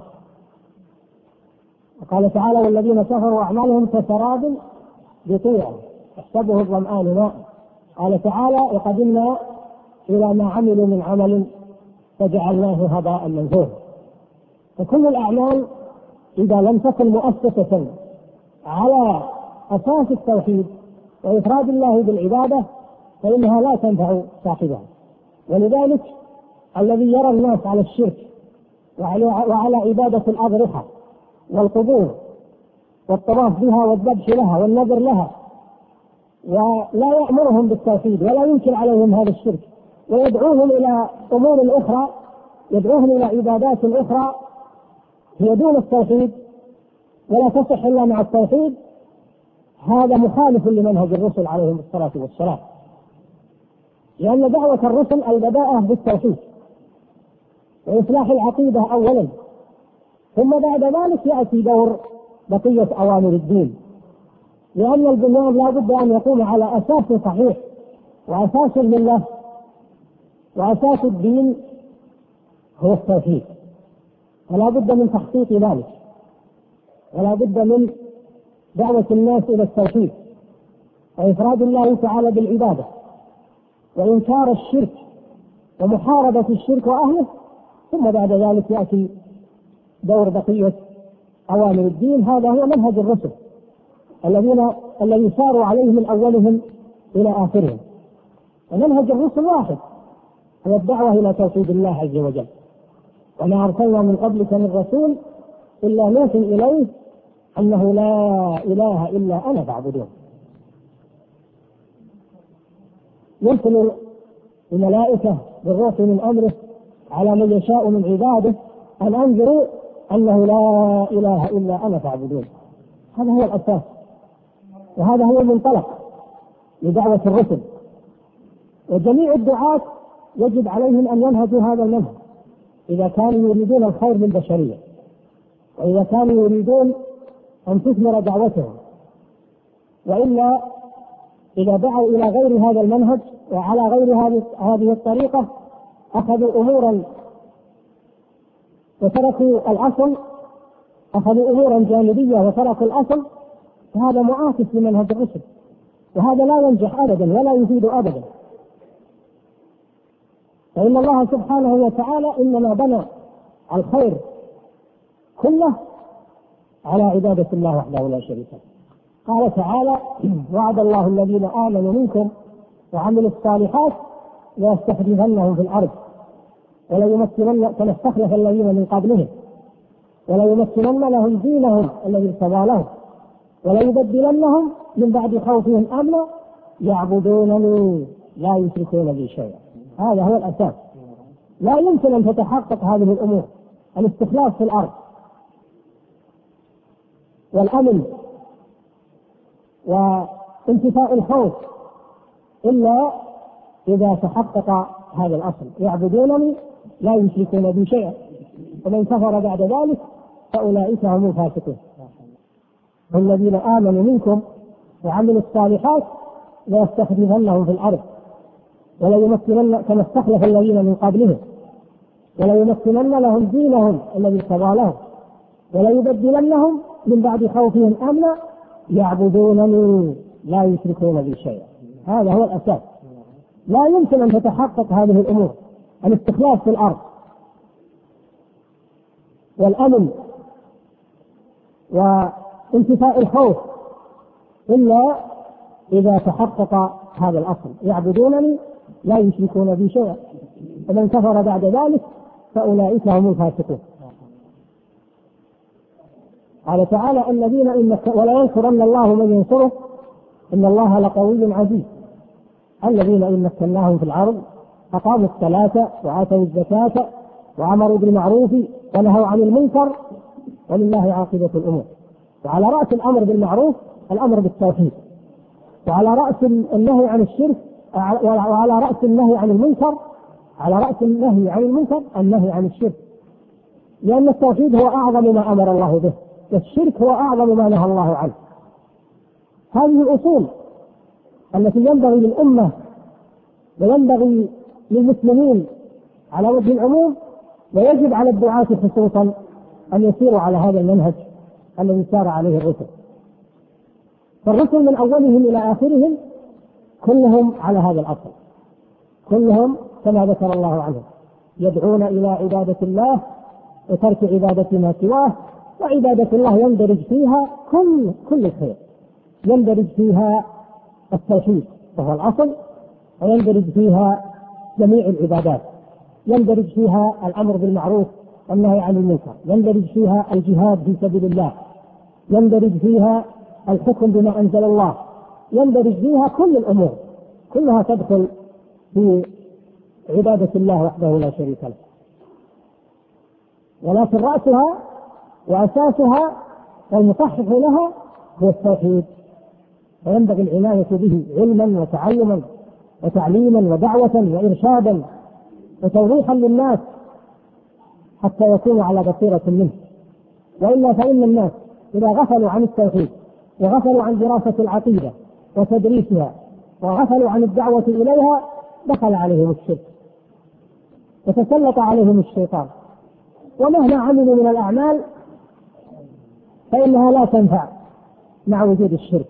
وقال تعالى والذين كفروا أعمالهم كسراب بقيع يحسبه الظمآن ماء. قال تعالى وقدمنا إلى ما عملوا من عمل فجعلناه هباء منثورا. فكل الأعمال إذا لم تكن مؤسسة على أساس التوحيد وإفراد الله بالعبادة فإنها لا تنفع صاحبها. ولذلك الذي يرى الناس على الشرك وعلى عبادة الأضرحة والقبور والطواف بها والذبح لها والنذر لها ولا يأمرهم بالتوحيد ولا ينكر عليهم هذا الشرك ويدعوهم إلى أمور أخرى، يدعوهم إلى عبادات أخرى هي دون التوحيد ولا تصح إلا مع التوحيد، هذا مخالف لمنهج الرسل عليهم الصلاة والسلام. لأن دعوة الرسل البداءة بالتوحيد وإصلاح العقيدة أولا، ثم بعد ذلك يأتي دور بقية أوامر الدين، لأن البنيان لا بد أن يقوم على أساس صحيح، وأساس الملة وأساس الدين هو التوحيد، فلا بد من تحقيق ذلك، ولا بد من دعوة الناس إلى التوحيد وإفراد الله تعالى بالعبادة وإنكار الشرك ومحاربة الشرك وأهله، ثم بعد ذلك يأتي دور بقية أوامر الدين. هذا هو منهج الرسل. الذي ساروا عليه من أولهم إلى آخرهم. ومنهج الرسل واحد، هو الدعوة إلى توحيد الله عز وجل. وما أرسلنا من قبلك من رسول إلا نوحي إليه أنه لا إله إلا أنا فاعبدون. يرسل الملائكة بالروح من أمره على من يشاء من عباده أن أنذروا أنه لا إله إلا أنا فاعبدون. هذا هو الأساس، وهذا هو المنطلق لدعوة الرسل. وجميع الدعاة يجب عليهم أن ينهجوا هذا المنهج إذا كانوا يريدون الخير للبشرية، وإذا كانوا يريدون أن تثمر دعوتهم. وإلا إذا دعوا إلى غير هذا المنهج وعلى غير هذه الطريقة أخذوا أمورا وتركوا الأصل، أخذوا أمورا جانبية وتركوا الأصل، فهذا معاكس لمنهج الرسل، وهذا لا ينجح أبدا ولا يفيد أبدا. فإن الله سبحانه وتعالى إنما بنى الخير كله على عبادة الله وحده لا شريك له. قال تعالى: وعد الله الذين آمنوا منكم وعملوا الصالحات ليستخلفنهم في الأرض وليمكنن كما استخلف الذين من قبلهم وليمكنن لهم دينهم الذي ارتضى لهم وليبدلنهم من بعد خوفهم أمنا يعبدونني لا يشركون بي شيئا. هذا هو الأساس. لا يمكن أن تتحقق هذه الأمور، الاستخلاف في الأرض والأمن وانتفاء الخوف، إلا إذا تحقق هذا الأصل: يعبدونني لا يشركون بي شيئا، ومن كفر بعد ذلك فأولئك هم الفاسقون. والذين آمنوا منكم وعملوا الصالحات ليستخلفنهم في الأرض وليمكنن كما استخلف الذين من قبلهم وليمكنن لهم دينهم الذي ارتضى لهم وليبدلنهم من بعد خوفهم أمنا يعبدونني لا يشركون بي شيئا. هذا هو الأساس. لا يمكن أن تتحقق هذه الأمور، الاستخلاف في الأرض والأمن وانتفاء الخوف، إلا إذا تحقق هذا الأصل: يعبدونني لا يشركون بي شيئا، ومن كفر بعد ذلك فأولئك هم الفاسقون. قال تعالى: الذين ولا ينصرن الله من ينصره إن الله لقوي عزيز. الذين إن مكناهم في الأرض أقاموا الصلاة وآتوا الزكاة وأمروا بالمعروف ونهوا عن المنكر ولله عاقبة الأمور. وعلى رأس الأمر بالمعروف الأمر بالتوحيد، وعلى رأس النهي عن الشرك، وعلى رأس النهي عن المنكر، على رأس النهي عن المنكر النهي عن الشرك، لأن التوحيد هو أعظم ما أمر الله به، والشرك هو أعظم ما نهى الله عنه. هذه الأصول التي ينبغي للأمة وينبغي للمسلمين على وجه العموم، ويجب على الدعاة خصوصا أن يسيروا على هذا المنهج الذي سار عليه الرسل. فالرسل من أولهم إلى آخرهم كلهم على هذا الأصل، كلهم كما ذكر الله عنهم يدعون إلى عبادة الله وترك عبادة ما سواه. وعبادة الله يندرج فيها كل الخير، يندرج فيها التوحيد وهو الأصل، ويندرج فيها جميع العبادات، يندرج فيها الأمر بالمعروف والنهي عن المنكر، يندرج فيها الجهاد في سبيل الله، يندرج فيها الحكم بما أنزل الله، يندرج فيها كل الأمور، كلها تدخل في عبادة الله وحده لا شريك له. ولكن رأسها وأساسها والمصحح لها هو التوحيد، وينبغي العناية به علما وتعلما وتعليما ودعوة وإرشادا وتوضيحا للناس حتى يكونوا على بصيرة منه. وإلا فإن الناس إذا غفلوا عن التوحيد وغفلوا عن دراسة العقيدة وتدريسها وغفلوا عن الدعوة إليها دخل عليهم الشرك وتسلط عليهم الشيطان، ومهما عملوا من الأعمال فإنها لا تنفع مع وجود الشرك.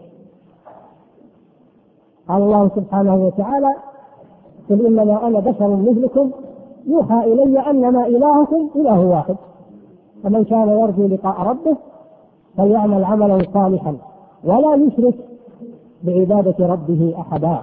قال الله سبحانه وتعالى: قل إنما أنا بشر مثلكم يوحى إلي أنما إلهكم إله واحد فمن كان يرجو لقاء ربه فليعمل عملا صالحا ولا يشرك بعبادة ربه أحدا.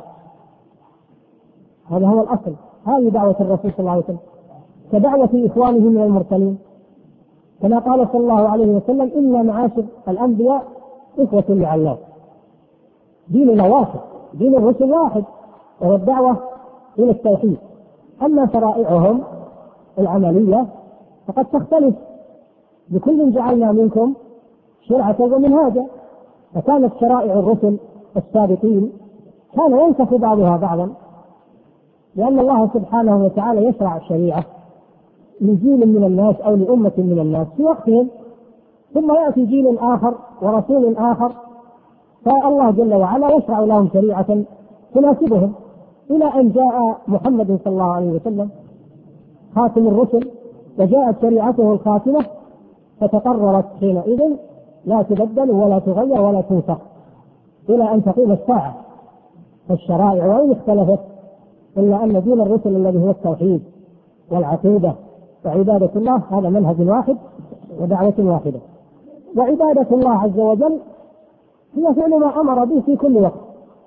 هذا هو الأصل، هذه دعوة الرسول صلى الله عليه وسلم كدعوة إخوانه من المرسلين، كما قال صلى الله عليه وسلم: إن معاشر الأنبياء إخوة لعلات. ديننا واحد، دين الرسل واحد، وهو الدعوة إلى التوحيد. أما شرائعهم العملية فقد تختلف، لكل جعلنا منكم شرعة ومنهاجا. فكانت شرائع الرسل السابقين كان ينسخ بعضها بعضا، لأن الله سبحانه وتعالى يشرع الشريعة لجيل من الناس أو لأمة من الناس في وقتهم، ثم يأتي جيل آخر ورسول آخر، فالله جل وعلا يشرع لهم شريعة تناسبهم، إلى أن جاء محمد صلى الله عليه وسلم خاتم الرسل، وجاءت شريعته الخاتمة فتقررت حينئذ لا تبدل ولا تغير ولا تنسخ إلى أن تقوم الساعة. فالشرائع وإن اختلفت إلا أن دين الرسل الذي هو التوحيد والعقيدة وعبادة الله هذا منهج واحد ودعوة واحدة. وعبادة الله عز وجل هي فعل ما أمر به في كل وقت،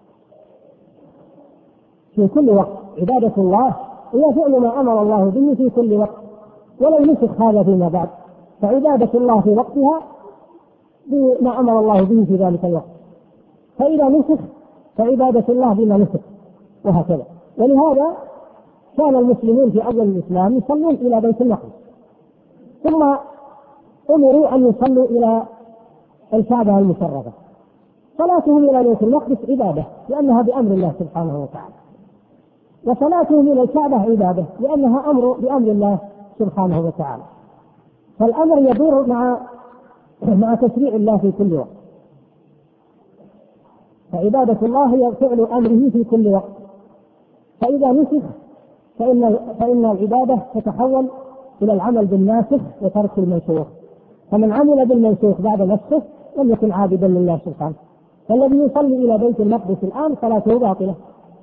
في كل وقت. عبادة الله هي فعل ما أمر الله به في كل وقت، ولو نسخ هذا فيما بعد، فعبادة الله في وقتها بما أمر الله به في ذلك الوقت، فإذا نسخ فعبادة الله بما نسخ، وهكذا. ولهذا كان المسلمون في أول الإسلام يصلون إلى بيت المقدس، ثم أمروا أن يصلوا إلى الكعبة المشرفة. صلاتهم إلى بيت المقدس عبادة لأنها بأمر الله سبحانه وتعالى، وصلاتهم إلى الكعبة عبادة لأنها بأمر الله سبحانه وتعالى. فالأمر يدور مع تشريع الله في كل وقت. فعبادة الله هي فعل أمره في كل وقت، فإذا نسخ فإن العبادة تتحول إلى العمل بالناسخ وترك المنسوخ. فمن عمل بالمنسوخ بعد نسخه لم يكن عابدا لله سبحانه. فالذي يصلي إلى بيت المقدس الآن صلاته باطلة،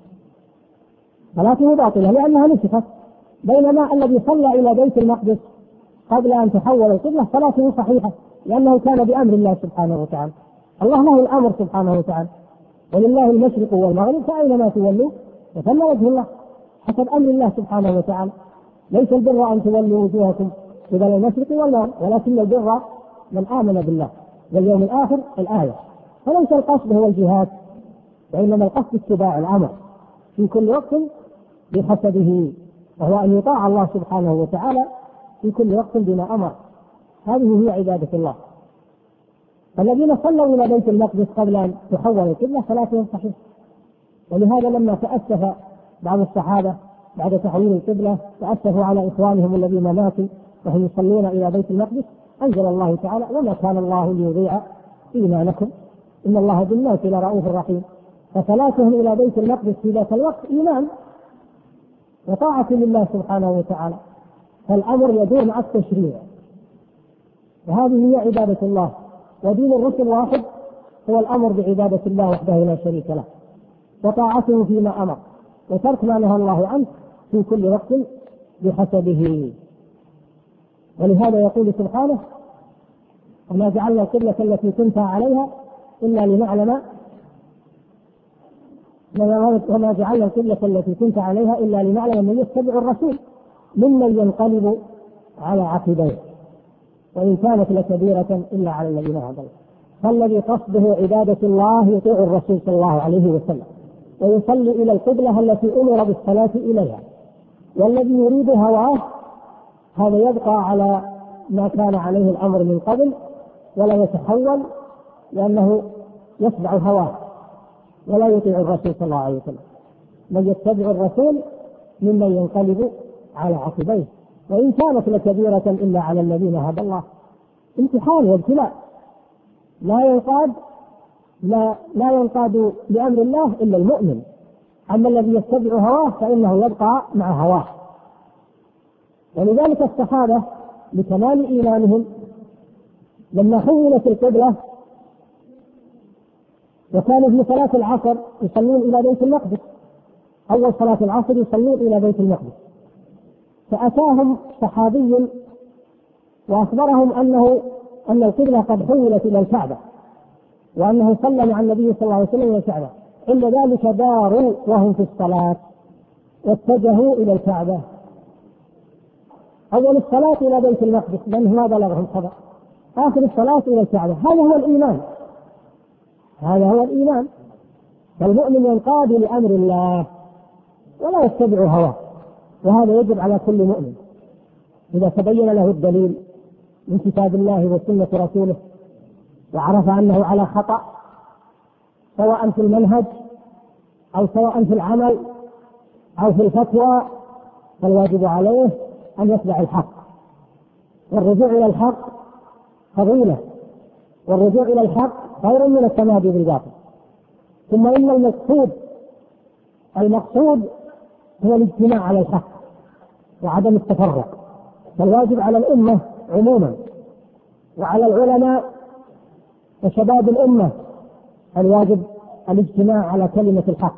صلاته باطلة لأنها نسخت، بينما الذي صلى إلى بيت المقدس قبل أن تحول القبلة صلاته صحيحة لأنه كان بأمر الله سبحانه وتعالى. الله له الأمر سبحانه وتعالى، ولله المشرق والمغرب فأينما تولوا فثم وجه الله، حسب أمر الله سبحانه وتعالى. ليس البر أن تولوا وجوهكم قبل المشرق والمغرب، ولكن البر من آمن بالله واليوم الآخر الآية. فليس القصد هو الجهاد، وإنما القصد اتباع الأمر في كل وقت بحسبه، وهو أن يطاع الله سبحانه وتعالى في كل وقت بما أمر. هذه هي عبادة الله. فالذين صلوا إلى بيت المقدس قبل أن تحول القبلة صلاتهم صحيحة. ولهذا لما تأسف بعض الصحابة بعد تحويل القبلة تأسفوا على إخوانهم الذين ماتوا وهم يصلون إلى بيت المقدس، أنزل الله تعالى: وما كان الله ليضيع إيمانكم إن الله بالناس لرؤوف رحيم. فصلاتهم إلى بيت المقدس في ذاك الوقت إيمان وطاعة لله سبحانه وتعالى. فالأمر يدور مع التشريع، وهذه هي عبادة الله. ودين الرسل واحد، هو الأمر بعبادة الله وحده لا شريك له، وطاعته فيما أمر، وترك ما نهى الله عنه في كل وقت بحسبه. ولهذا يقول سبحانه: وما جعلنا القبلة التي كنت عليها إلا لنعلم وما جعلنا القبلة التي كنت عليها إلا لنعلم من يتبع الرسول ممن ينقلب على عقبيه وإن كانت لكبيرة إلا على الذين هدوا. فالذي قصده عبادة الله يطيع الرسول صلى الله عليه وسلم ويصلي إلى القبلة التي أمر بالصلاة إليها، والذي يريد هواه هذا يبقى على ما كان عليه الأمر من قبل ولا يتحول، لأنه يتبع هواه ولا يطيع الرسول صلى الله عليه وسلم. من يتبع الرسول ممن ينقلب على عقبيه وإن كانت لكبيرة إلا على الذين هدى الله. امتحان وابتلاء، لا ينقاد لأمر الله إلا المؤمن. أما الذي يتبع هواه فإنه يبقى مع هواه. ولذلك الصحابة لكمال إيمانهم لما حولت القبلة وكانوا في صلاة العصر يصلون إلى بيت المقدس، أول صلاة العصر يصلون إلى بيت المقدس، فأتاهم صحابي وأخبرهم أن القبلة قد حولت إلى الكعبة، وأنه صلى مع النبي صلى الله عليه وسلم إلى الكعبة. إلا ذلك داروا وهم في الصلاة واتجهوا إلى الكعبة. أول الصلاة إلى بيت المقدس لأنه ما بلغهم خبر، آخر الصلاة إلى الكعبة. هذا هو الإيمان، هذا هو الإيمان. فالمؤمن ينقاد لأمر الله ولا يتبع هواه، وهذا يجب على كل مؤمن إذا تبين له الدليل من كتاب الله وسنة رسوله وعرف أنه على خطأ سواء في المنهج أو سواء في العمل أو في الفتوى، فالواجب عليه أن يتبع الحق. والرجوع إلى الحق فضيلة، والرجوع إلى الحق خير من التمادي بالباطل. ثم إن المقصود هو الاجتماع على الحق وعدم التفرق. فالواجب على الأمة عموما وعلى العلماء وشباب الأمة الواجب الاجتماع على كلمة الحق،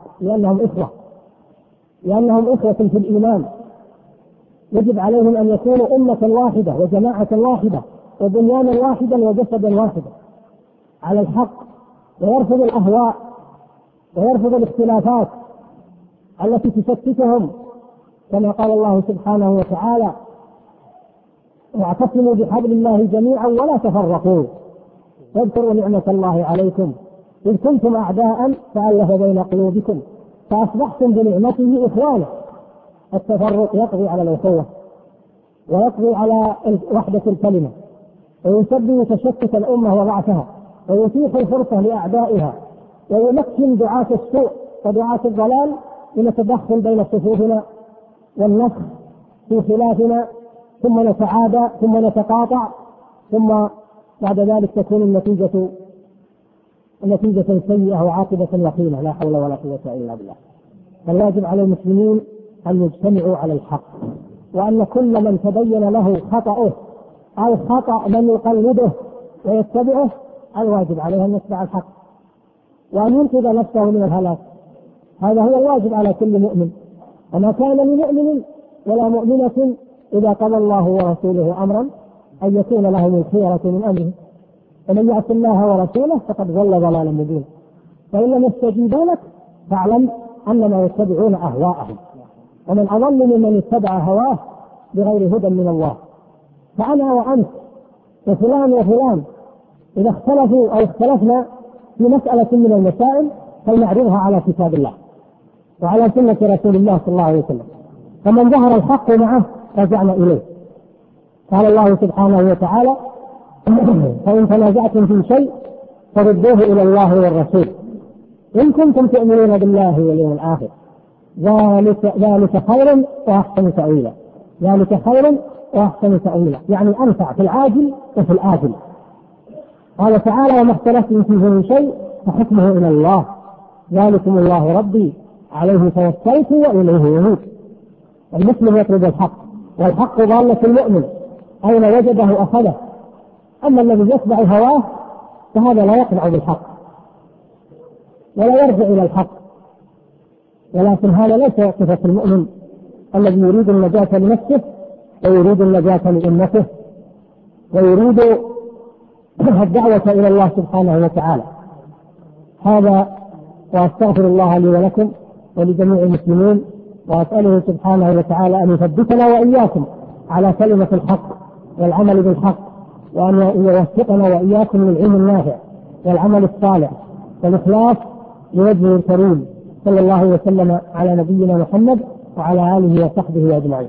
لأنهم إخوة في الإيمان. يجب عليهم أن يكونوا أمة واحدة وجماعة واحدة وبنيانا واحدا وجسدا واحدا على الحق، ويرفض الأهواء ويرفض الاختلافات التي تشتتهم، كما قال الله سبحانه وتعالى: واعتصموا بحبل الله جميعا ولا تفرقوا واذكروا نعمة الله عليكم إذ كنتم أعداء فألف بين قلوبكم فأصبحتم بنعمته إخوانا. التفرق يقضي على الأخوة ويقضي على وحدة الكلمة ويسبب تشتت الأمة وضعفها ويتيح الفرصة لأعدائها ويمكن دعاة السوء ودعاة الضلال من التدخل بين صفوفنا والنفخ في خلافنا، ثم نتعادى ثم نتقاطع، ثم بعد ذلك تكون النتيجة سيئة وعاقبة وخيمة. لا حول ولا قوة إلا بالله. فالواجب على المسلمين أن يجتمعوا على الحق، وأن كل من تبين له خطأه أو خطأ من يقلده ويتبعه الواجب عليه أن يتبع الحق وأن ينقذ نفسه من الهلاك. هذا هو الواجب على كل مؤمن. وما كان لمؤمن ولا مؤمنة إذا قضى الله ورسوله أمرا أن يكون لهم الخيرة من أمره، ومن يعص الله ورسوله فقد ضل ضلالا مبينا. فإن لم يستجيبوا لك فاعلم أنما يتبعون أهواءهم، ومن أضل ممن اتبع هواه بغير هدى من الله. فأنا وأنت وفلان وفلان إذا اختلفوا أو اختلفنا في مسألة من المسائل فلنعرضها على كتاب الله وعلى سنة رسول الله صلى الله عليه وسلم، فمن ظهر الحق معه رجعنا إليه. قال الله سبحانه وتعالى: فإن تنازعتم في شيء فردوه إلى الله والرسول إن كنتم تؤمنون بالله واليوم الآخر ذلك خير وأحسن تأويلا. ذلك خير وأحسن تأويلا يعني أنفع في العاجل وفي الآجل. قال تعالى: وما اختلفتم فيه من شيء فحكمه إلى الله ذلكم الله ربي عليه توكلت وإليه يموت. المسلم يطلب الحق، والحق ضالة المؤمن أين وجده أخذه. أما الذي يتبع هواه فهذا لا يقنع بالحق ولا يرجع إلى الحق. ولكن هذا ليس صفة المؤمن الذي يريد النجاة لنفسه ويريد النجاة لأمته ويريد الدعوة إلى الله سبحانه وتعالى. هذا، وأستغفر الله لي ولكم ولجميع المسلمين، وأسأله سبحانه وتعالى أن يثبتنا وإياكم على كلمة الحق والعمل بالحق، وأن يوفقنا وإياكم للعلم النافع والعمل الصالح والإخلاص لوجهه الكريم، صلى الله وسلم على نبينا محمد وعلى آله وصحبه أجمعين.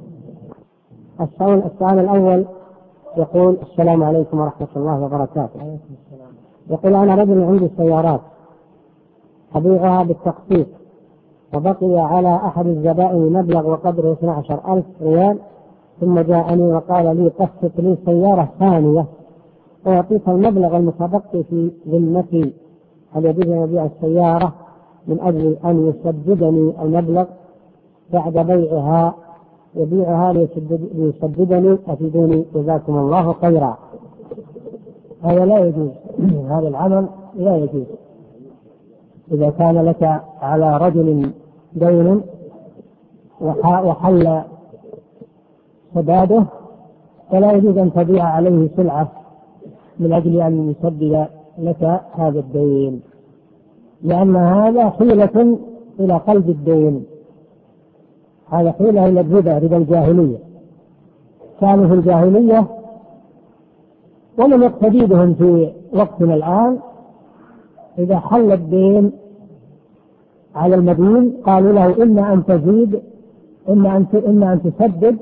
السؤال الأول يقول: السلام عليكم ورحمة الله وبركاته. يقول: أنا رجل عندي سيارات أبيعها بالتقسيط، وبقي على أحد الزبائن مبلغ وقدره 12,000 ريال، ثم جاءني وقال لي: قسط لي سيارة ثانية ويعطيك المبلغ المتبقي في ذمتي، هل يجوز أن أبيع السيارة من أجل أن يسددني المبلغ بعد بيعها يبيعها ليسددني؟ أفيدوني جزاكم الله خيرا. هذا لا يجوز، هذا العمل لا يجوز. إذا كان لك على رجل دين وحل سداده فلا يجوز أن تبيع عليه سلعة من أجل أن يسدد لك هذا الدين، لأن هذا حيلة إلى قلب الدين، هذا حيلة إلى الربا، ربا الجاهلية. كانوا في الجاهلية ولم يقتدي بهم في وقتنا الآن، إذا حل الدين على المدين قالوا له إما أن تزيد، إما أن تسدد،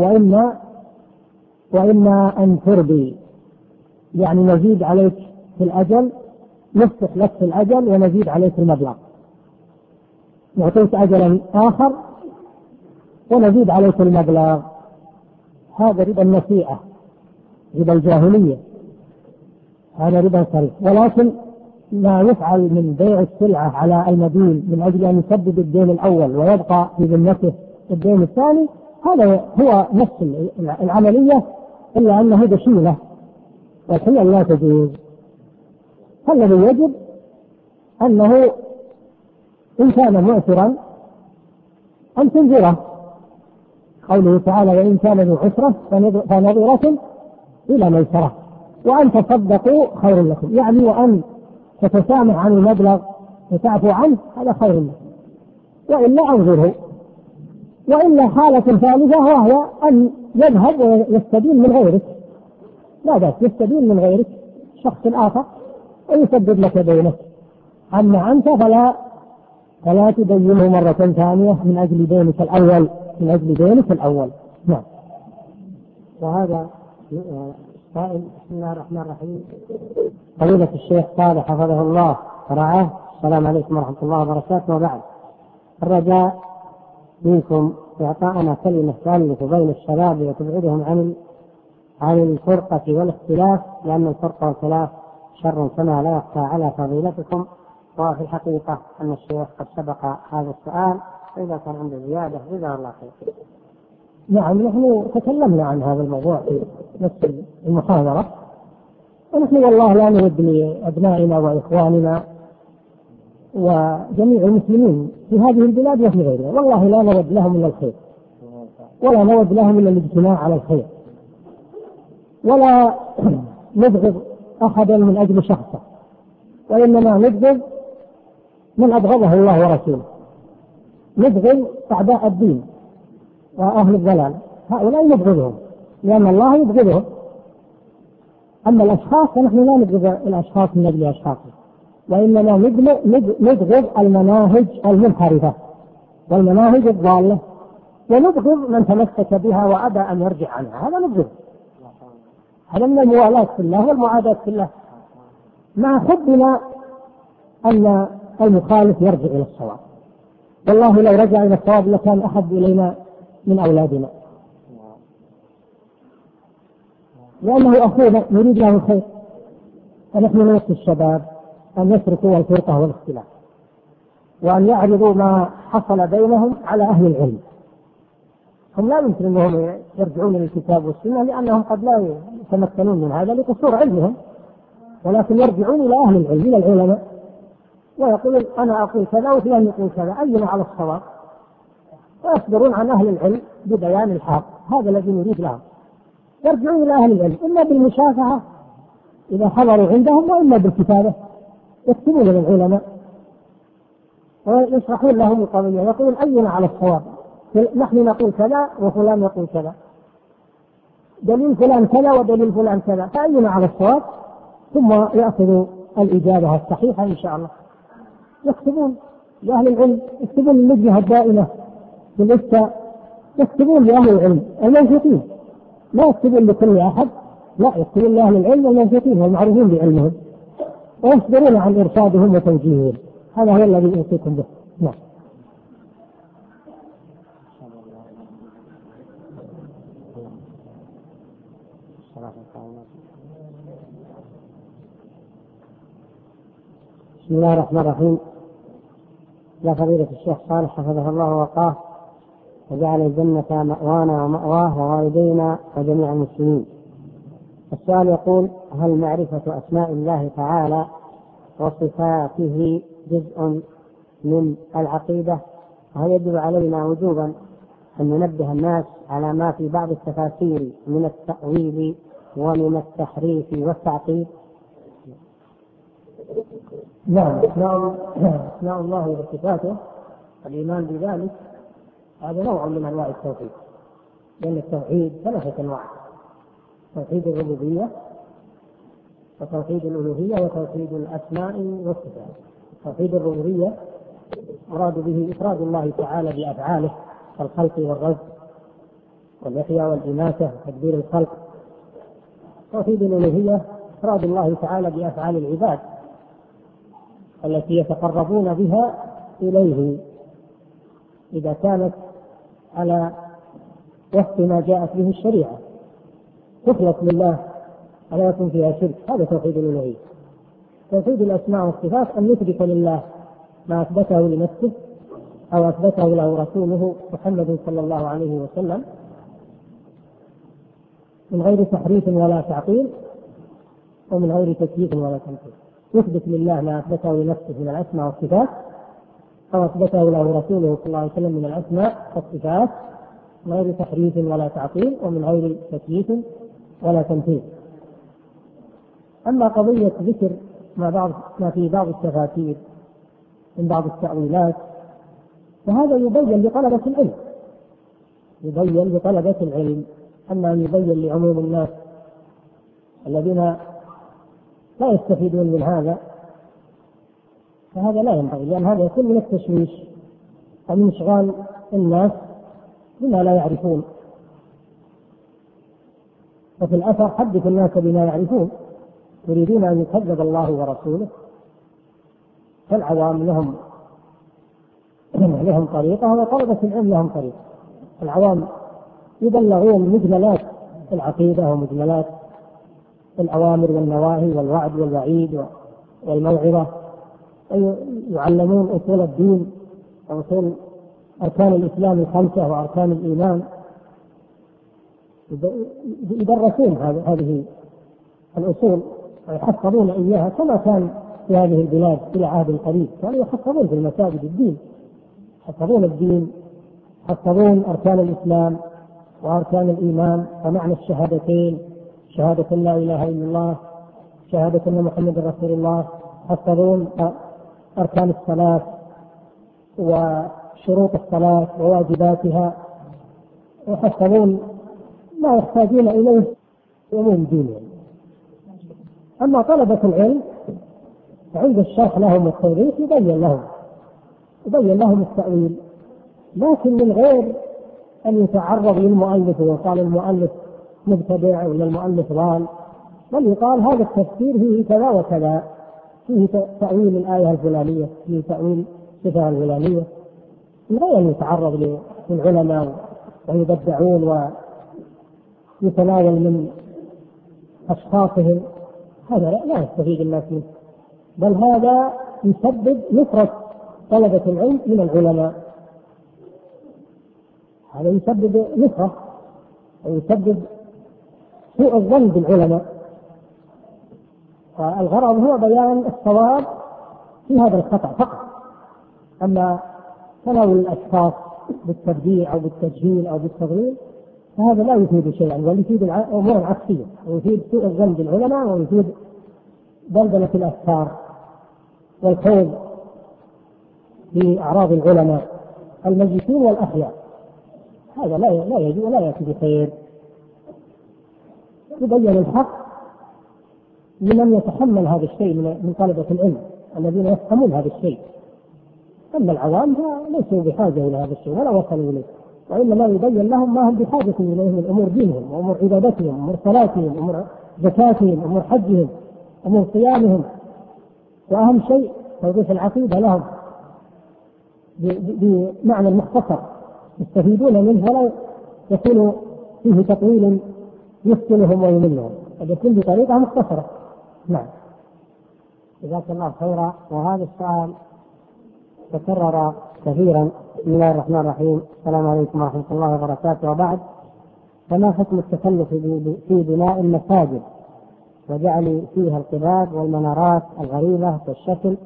وإما أن ترضي، يعني نزيد عليك في الأجل، نفتح لك في الأجل ونزيد عليك المبلغ، نعطيك أجلا آخر ونزيد عليك المبلغ. هذا ربا النسيئة، ربا الجاهلية، هذا ربا صريح. ولكن ما يفعل من بيع السلعة على المدين من أجل أن يسدد الدين الأول ويبقى في ذمته الدين الثاني، هذا هو نفس العملية، إلا أنه دشيلة، والحيل لا تجوز. فالذي يجب أنه إن كان معسرا أن تنذره، قوله تعالى وإن كان ذو عسرة فنظرة إلى ميسرة وأن تصدقوا خير لكم، يعني وأن تتسامح عن المبلغ وتعفو عنه، هذا خير لكم، وإلا أنظره. وإلا حالة ثالثة وهي أن يذهب ويستدين من غيرك، لا بأس يستدين من غيرك شخص آخر ويسدد لك دينك، أما أنت فلا تدينه مرة ثانية من أجل دينك الأول، من أجل دينك الأول. نعم. وهذا سائل. بسم الله الرحمن الرحيم. فضيلة الشيخ صالح حفظه الله ورعاه، السلام عليكم ورحمة الله وبركاته. وبعد، الرجاء منكم إعطاءنا كلمة تؤلف بين الشباب وتبعدهم عن الفرقة والاختلاف، لأن الفرقة والخلاف شر كما لا يخفى على فضيلتكم. وفي الحقيقة أن الشيخ قد سبق هذا السؤال، فإذا كان عنده زيادة جزاه الله خير. نعم، نحن تكلمنا عن هذا الموضوع في نفس المحاضرة، ونحن والله لا نود لأبنائنا وإخواننا وجميع المسلمين في هذه البلاد وفي غيرها، والله لا نود لهم إلا الخير، ولا نود لهم إلا الاجتماع على الخير، ولا نبغض أحدا من أجل شخصه، وإنما نبغض من أبغضه الله ورسوله، نبغض أعداء الدين وأهل الضلال، هؤلاء نبغضهم لأن الله يبغضهم. أما الأشخاص فنحن لا نبغض الأشخاص من أجل أشخاصهم، وإنما نبغض المناهج المنحرفة والمناهج الضالة، ونبغض من تمسك بها وأبى أن يرجع عنها، هذا نبغض. هذا من الموالاة في الله والمعاداة في الله، مع حبنا أن المخالف يرجع إلى الصواب. والله لو رجع إلى الصواب لكان أحب إلينا من أولادنا، لأنه أخونا نريد له الخير. ونحن نوصي الشباب أن يتركوا الفرقة والاختلاف، وأن يعرضوا ما حصل بينهم على أهل العلم. هم لا يمكن أنهم يرجعون للكتاب والسنة، لأنهم قد لا يتمكنون من هذا لقصور علمهم، ولكن يرجعون إلى أهل العلم، إلى العلماء، ويقول أنا أقول كذا وفلان يقول كذا، أينا على الصواب، ويصدرون عن أهل العلم ببيان الحق. هذا الذي نريد لهم. يرجعون إلى أهل العلم إما بالمشافعة إذا حضروا عندهم، وإما بالكتابة، يكتبون للعلماء ويشرحون لهم القضية، يقولون أينا على الصواب، نحن نقول كذا وفلان يقول كذا، دليل فلان كذا ودليل فلان كذا، فأينا على الصواب، ثم يأخذوا الإجابة الصحيحة إن شاء الله. يكتبون لأهل العلم، يكتبون اللجنة الدائمة في الإفتاء، يكتبون لأهل العلم المنشطين، لا يكتبون لكل أحد، لا يكتبون لأهل العلم المنشطين والمعروفين بعلمهم، ويصدرون عن إرشادهم وتوجيههم. هذا هو الذي أوصيكم به. نعم. بسم الله الرحمن الرحيم. يا فضيلة الشيخ صالح حفظه الله ووقاه وجعل الجنة مأوانا ومأواه ووالدينا وجميع المسلمين. السؤال يقول: هل معرفة أسماء الله تعالى وصفاته جزء من العقيدة؟ وهل يجب علينا وجوبا أن ننبه الناس على ما في بعض التفاسير من التأويل ومن التحريف والتعطيل؟ نعم، أسماء الله وصفاته الإيمان بذلك هذا نوع من أنواع التوحيد، لأن التوحيد ثلاثة أنواع: توحيد الربوبية وتوحيد الألوهية وتوحيد الأسماء والصفات. توحيد الربوبية مراد به إفراد الله تعالى بأفعاله كالخلق والرزق والإحياء والإماتة وتدبير الخلق. توحيد الألوهية إفراد الله تعالى بأفعال العباد التي يتقربون بها إليه إذا كانت على وفق ما جاءت به الشريعة، تخلص لله ولا يكون فيها شرك، هذا توحيد الألوهية. توحيد الأسماء والصفات أن نثبت لله ما أثبته لنفسه أو أثبته له رسوله محمد صلى الله عليه وسلم من غير تحريف ولا تعطيل ومن غير تكييف ولا تمثيل. يثبت لله ما أثبته لنفسه من الأسماء والصفات أو أثبته له رسوله صلى الله عليه وسلم من الأسماء والصفات من غير تحريف ولا تعطيل ومن غير تكييف ولا تمثيل. أما قضية ذكر ما في بعض التفاسير من بعض التأويلات فهذا يبين لطلبة العلم، أما أن يبين لعموم الناس الذين لا يستفيدون من هذا فهذا لا ينبغي، لأن هذا يكون من التشويش ومن إشغال الناس بما لا يعرفون. وفي الأثر حدث الناس بما يعرفون، يريدون أن يكذب الله ورسوله. فالعوام لهم طريقة وطلبة العلم لهم طريقة. العوام يبلغون مجملات العقيدة ومجملات الأوامر والنواهي والوعد والوعيد والموعظة، يعلمون أصول الدين وأصول أركان الإسلام الخمسة وأركان الإيمان، يدرسون هذه الأصول ويحفظون إياها كما كان في هذه البلاد إلى عهد قريب، كانوا يحفظون في المساجد الدين، يحفظون الدين، يحفظون أركان الإسلام وأركان الإيمان ومعنى الشهادتين، شهادة لا إله إلا الله، شهادة أن محمد رسول الله، يحفظون أركان الصلاة وشروط الصلاة وواجباتها، يحفظون ما يحتاجون إليه في عموم دينهم. أما طلبة العلم عند الشرح لهم والتوضيح يبين لهم التأويل، لكن من غير أن يتعرض للمؤلف ويقال المؤلف مبتدع ولا المؤلف ضال، بل يقال هذا التفسير فيه كذا وكذا، فيه تأويل الآية الفلانية، فيه تأويل الصفة الفلانية، من غير أن يتعرض للعلماء ويبدعون ويتناول من أشخاصهم، هذا لا يستفيد الناس منه، بل هذا يسبب نفرة طلبة العلم من العلماء، هذا يسبب نفرة ويسبب سوء الظن بالعلماء. فالغرض هو بيان الصواب في هذا الخطأ فقط، أما تناول الأشخاص بالتبديع أو بالتجهيل أو بالتضليل فهذا لا يفيد شيئا، بل يفيد أمور عكسية، ويفيد سوء الظن بالعلماء ويفيد بلبلة الأفكار والخوض في أعراض العلماء الميتين والأحياء، هذا لا يجوز ولا يأتي بخير. يبين الحق لمن يتحمل هذا الشيء من طلبة العلم الذين يفهمون هذا الشيء، أما العوام ليسوا بحاجة إلى هذا الشيء ولا وصلوا إليه، وإنما يبين لهم ما هم بحاجة إليه من أمور دينهم وأمور عبادتهم، أمور صلاتهم، أمور زكاتهم، أمور حجهم، أمور صيامهم، وأهم شيء توضيح العقيدة لهم بمعنى المختصر يستفيدون منه ولا يكون فيه تطويل يفتنهم ويملهم، بل يكون بطريقة مختصرة. نعم، جزاك الله خيرا. وهذا السؤال تكرر كثيرا. بسم الله الرحمن الرحيم، السلام عليكم ورحمة الله وبركاته، وبعد، فما حكم التكلف في بناء المساجد وجعل فيها القباب والمنارات الغريبة والشكل؟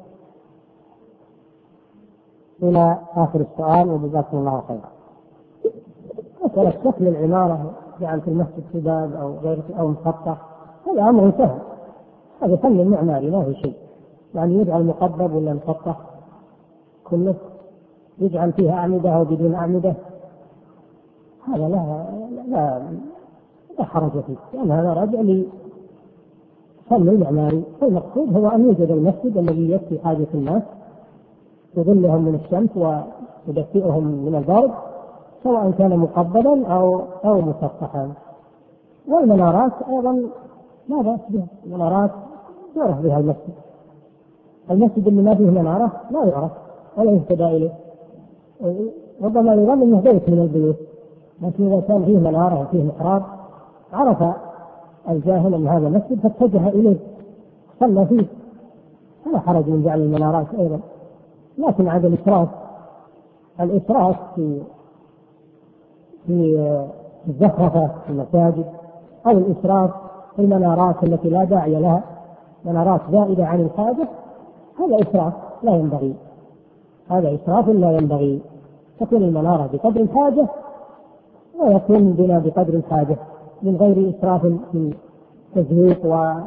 إلى آخر السؤال، وجزاكم الله خيرا. مسألة شكل العمارة جعل في المسجد قباب أو غيره أو مسطح هذا أمر سهل، هذا فن معماري ما هو شيء، يعني يجعل مقبب ولا مسطح كله، يجعل فيها أعمدة أو بدون أعمدة، هذا لا حرج فيه، لأن هذا راجع لفن المعماري. المقصود هو أن يوجد المسجد الذي يكفي حاجة الناس، يظلهم من الشمس ويدفئهم من البرد، سواء كان مقببا أو مسطحا. والمنارات أيضا لا بأس بها، المنارات يعرف بها المسجد. المسجد اللي ما فيه منارة لا يعرف ولا يهتدى إليه، ربما يظن أنه بيت من البيوت، لكن إذا كان فيه منارة وفيه محراب عرف الجاهل أن هذا مسجد فاتجه إليه صلى فيه، فلا حرج من جعل المنارات أيضا. لكن عاد الإسراف في الزخرفة في المساجد، أو الإسراف في المنارات التي لا داعي لها، منارات زائدة عن الحاجة، هذا إسراف لا ينبغي، هذا إسراف لا ينبغي. تكون المنارة بقدر الحاجة ويكون البناء بقدر الحاجة من غير إسراف في التزويق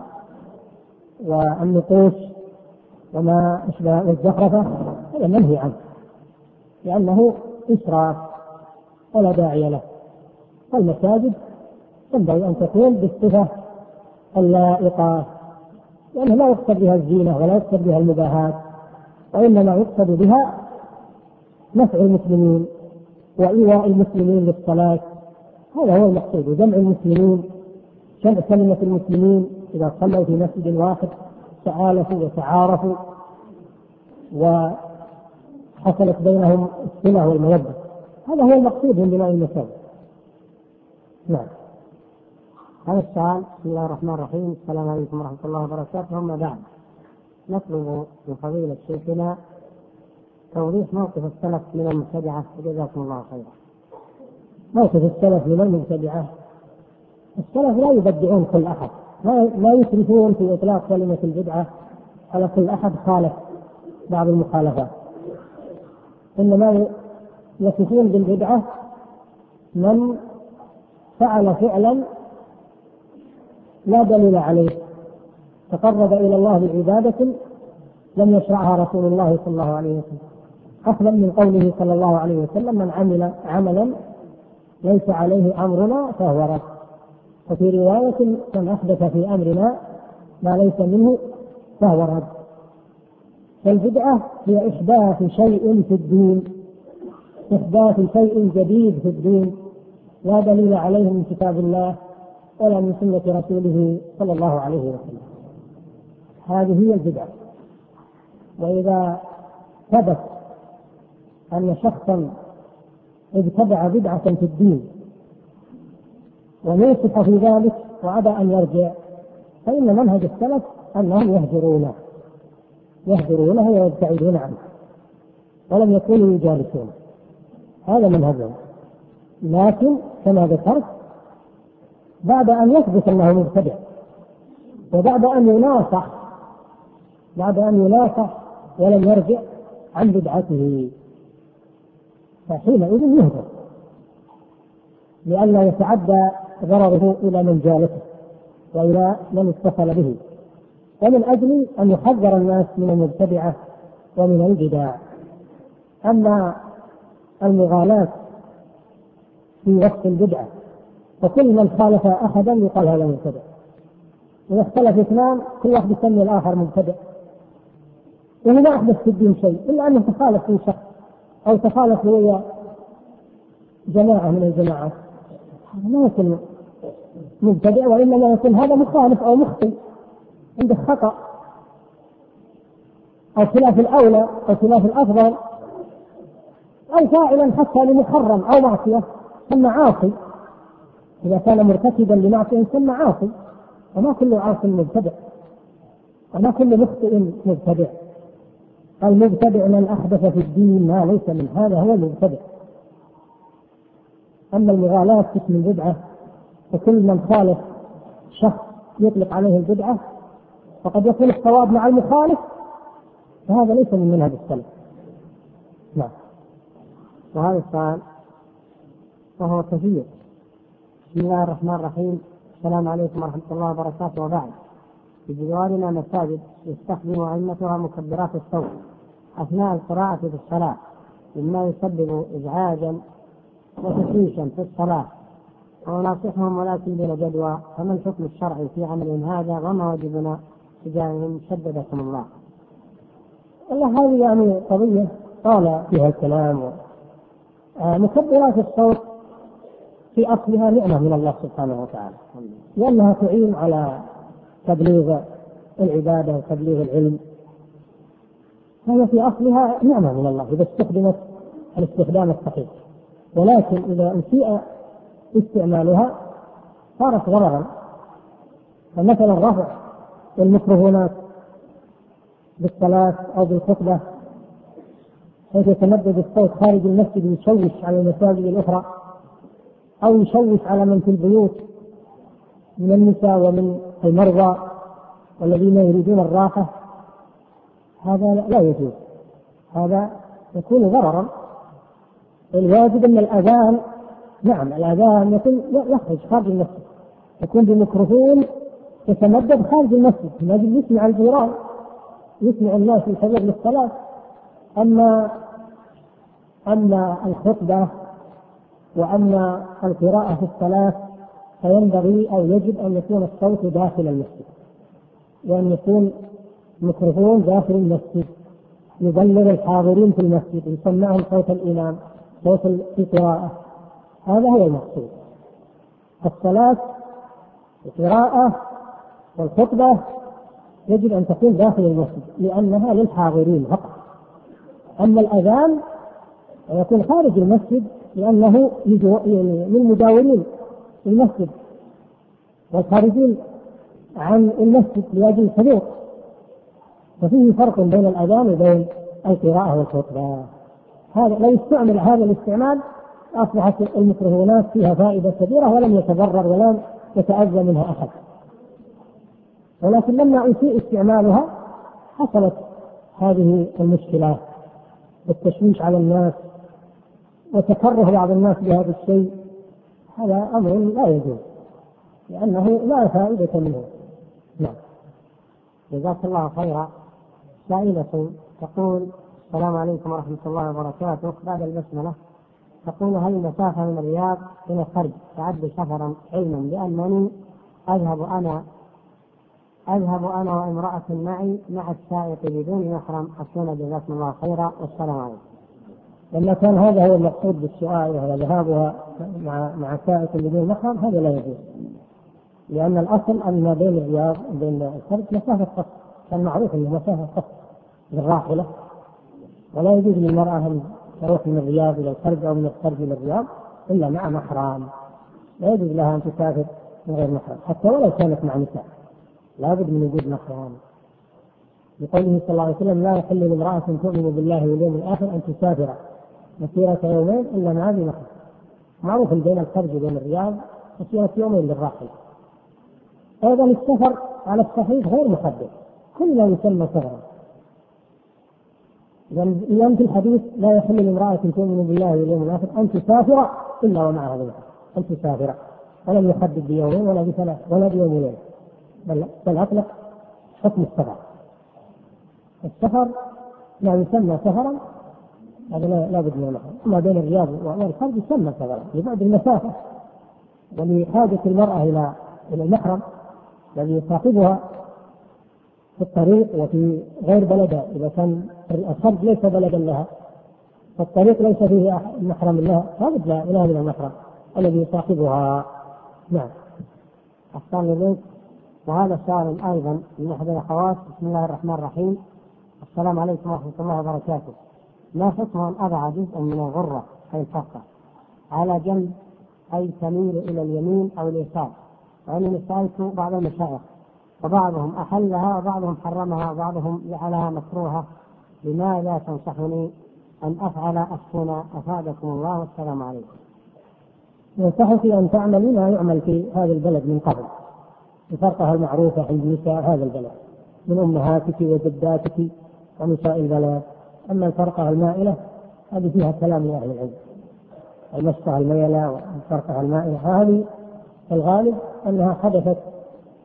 والنقوش وما أشبه الزخرفة، هذا منهي عنه لأنه إسراف ولا داعي له. والمساجد ينبغي أن تكون بالصفة اللائقة، لأنه لا يقصد بها الزينة ولا يقصد بها المباهات، وإنما يقصد بها نفع المسلمين وإيواء المسلمين للصلاة، هذا هو المقصود. وجمع المسلمين، جمع كلمة المسلمين إذا صلوا في مسجد واحد تآلفوا وتعارفوا وحصلت بينهم الصلة والمودة، هذا هو المقصود من بناء المساجد. نعم. هذا السؤال: بسم الله الرحمن الرحيم، السلام عليكم ورحمة الله وبركاته. أما بعد، نطلب من فضيلة شيخنا توضيح موقف السلف من المبتدعة، وجزاكم الله خيرا. موقف السلف من المبتدعة: السلف لا يبدعون كل أحد، لا يسرفون في إطلاق كلمة البدعة على كل أحد خالف بعض المخالفات، إنما يصفون بالبدعة من فعل فعلا لا دليل عليه، تقرب إلى الله بعبادة لم يشرعها رسول الله صلى الله عليه وسلم، أخذا من قوله صلى الله عليه وسلم: من عمل عملا ليس عليه أمرنا فهو رد. وفي رواية: من أحدث في أمرنا ما ليس منه فهو رد. فالبدعة هي إحداث شيء في الدين، إحداث شيء جديد في الدين لا دليل عليه من كتاب الله ولا من سنة رسوله صلى الله عليه وسلم، هذه هي البدعة. وإذا ثبت أن شخصا ابتدع بدعة في الدين ونصح في ذلك وأبى أن يرجع، فإن منهج السلف أنهم يهجرونه ويبتعدون عنه ولم يكونوا يجالسون، هذا منهجهم. لكن كما ذكرت بعد أن يثبت أنه مبتدع وبعد أن يناصح ولم يرجع عن بدعته، فحينئذ يهجر لئلا يتعدى ضرره إلى من جالسه وإلى من اتصل به، ومن أجل أن يحذر الناس من المبتدعة ومن البدع. أما المغالاة في وقت البدعة فكل من خالف أحدا يقال هذا مبتدع، إذا اختلف اثنان كل واحد يسمي الآخر مبتدع، وهو ما أحدث في الدين شيء إلا أنه تخالف في شخص أو تخالف هو جماعة من الجماعات، هذا ما يكون مبتدع، وإنما يكون هذا مخالف أو مخطئ عنده خطأ أو خلاف الأولى أو خلاف الأفضل أو فاعلا حتى لمحرم أو معصية ثم عاصي، إذا كان مرتكبا لمعصية ثم عاصي، وما كل عاصي مبتدع وما كل مخطئ مبتدع. المبتدع من أحدث في الدين ما ليس من هذا هو المبتدع. أما المغالاة في اسم البدعة فكل من خالف شخص يطلق عليه البدعة فقد يكون الصواب مع المخالف، فهذا ليس من منهج السلف. نعم. وهذا السؤال وهو كثير: بسم الله الرحمن الرحيم، السلام عليكم ورحمة الله وبركاته. وبعد، بجوارنا مساجد يستخدم أئمتها مكبرات الصوت أثناء القراءة في الصلاة مما يسبب إزعاجا وتشويشا في الصلاة، وناصحهم ولكن بلا جدوى، فما الحكم الشرعي في عمل هذا وما واجبنا تجاههم شددكم الله؟ والله هذه يعني قضية طال فيها الكلام. مكبرات الصوت في أصلها نعمة من الله سبحانه وتعالى، لأنها تعين على تبليغ العبادة وتبليغ العلم، هذا في أصلها نعمة من الله إذا استخدمت الاستخدام الصحيح. ولكن إذا أسيء استعمالها صارت ضررا. فمثلا رفع الميكروفونات بالصلاة أو بالخطبة حيث يتمدد الصوت خارج المسجد يشوش على المساجد الأخرى أو يشوش على من في البيوت من النساء ومن المرضى والذين يريدون الراحة، هذا لا يجوز، هذا يكون ضررا. الواجب أن الأذان، نعم الأذان يكون يخرج خارج المسجد، يكون بميكروفون يتمدد خارج المسجد من أجل يسمع الجيران، يسمع الناس الحضور للصلاة. أما الخطبة وأما القراءة في الصلاة فينبغي أو يجب أن يكون الصوت داخل المسجد، وأن يكون ميكروفون داخل المسجد يبلغ الحاضرين في المسجد، يسمعهم صوت الإمام، صوت القراءة، هذا هو المقصود. الصلاة القراءة والخطبة يجب أن تكون داخل المسجد لأنها للحاضرين فقط. أما الأذان يكون خارج المسجد لأنه للمجاورين المسجد والخارجين عن المسجد لأجل الحضور، ففيه فرق بين الأذان وبين القراءة والخطبة. هذا لو استعمل هذا الاستعمال أصبحت الميكروفونات فيها فائدة كبيرة ولم يتضرر ولم يتأذى منها أحد. ولكن لما أسيء استعمالها حصلت هذه المشكلة والتشويش على الناس وتكره بعض الناس بهذا الشيء، هذا أمر لا يجوز لأنه لا فائدة منه. نعم. جزاك الله خيرا. سائلة تقول: السلام عليكم ورحمة الله وبركاته، بعد البسملة تقول: هل المسافة من الرياض إلى الخرج تعد سفرا، علما بأنني أذهب أنا وامرأة معي مع السائق بدون محرم، أصلنا جزاكم الله خيرا والسلام عليكم. لما كان هذا هو المقصود بالسؤال وهو ذهابها مع سائق بدون محرم هذا لا يجوز، لأن الأصل أن بين الرياض وبين الخرج مسافة قصر، كان معروف أنه مسافة قصر للراحلة، ولا يجوز للمرأة أن تروح من الرياض إلى الخرج أو من الخرج إلى الرياض إلا مع محرم، لا يجوز لها أن تسافر من غير محرم حتى ولو كانت مع نساء، لا بد من وجود محرم. لقوله صلى الله عليه وسلم: لا يحل لامرأة تؤمن بالله واليوم الآخر أن تسافر مسيرة يومين إلا مع ذي محرم. معروف بين الخرج وبين الرياض مسيرة يومين للراحلة. أيضا السفر على الصحيح غير محدد، كل ما يسمى سفرا. لأن في الحديث: لا يحل لامرأة تؤمن بالله واليوم الآخر أن تسافر إلا ومعها ذي محرم، أن تسافر، ولم يحدد بيومين ولا بثلاث ولا بيومين، بل أطلق حكم السفر. السفر لا يسمى سفرا، هذا لا بد من المحرم. أما بين الرياض والخرج يسمى سفرا لبعد المسافة ولحاجة المرأة إلى المحرم الذي يصاحبها في الطريق وفي غير بلدها. إذا كان الخرج ليس بلدا لها فالطريق ليس فيه محرم لها، لابد لها من المحرم الذي يصاحبها. نعم. أحسن إليك. وهذا سؤال أيضا من أحد الأخوات: بسم الله الرحمن الرحيم، السلام عليكم ورحمة الله وبركاته، ما حكم أن أضع جزءا من الغرة أي الفرقة على جنب أي تميل إلى اليمين أو اليسار؟ وأنني سألت بعض المشايخ وبعضهم أحلها وبعضهم حرمها وبعضهم جعلها مكروهة، لماذا تنصحني أن أفعل السنة؟ أفادكم الله والسلام عليكم. ينصحك أن تعملي ما يعمل في هذا البلد من قبل، الفرقة المعروفة عند نساء هذا البلد من أمهاتك وجداتك ونساء البلد. أما الفرقة المائلة هذه فيها كلام لأهل العلم، المسطة الميلة والفرقة المائلة هذه الغالب أنها حدثت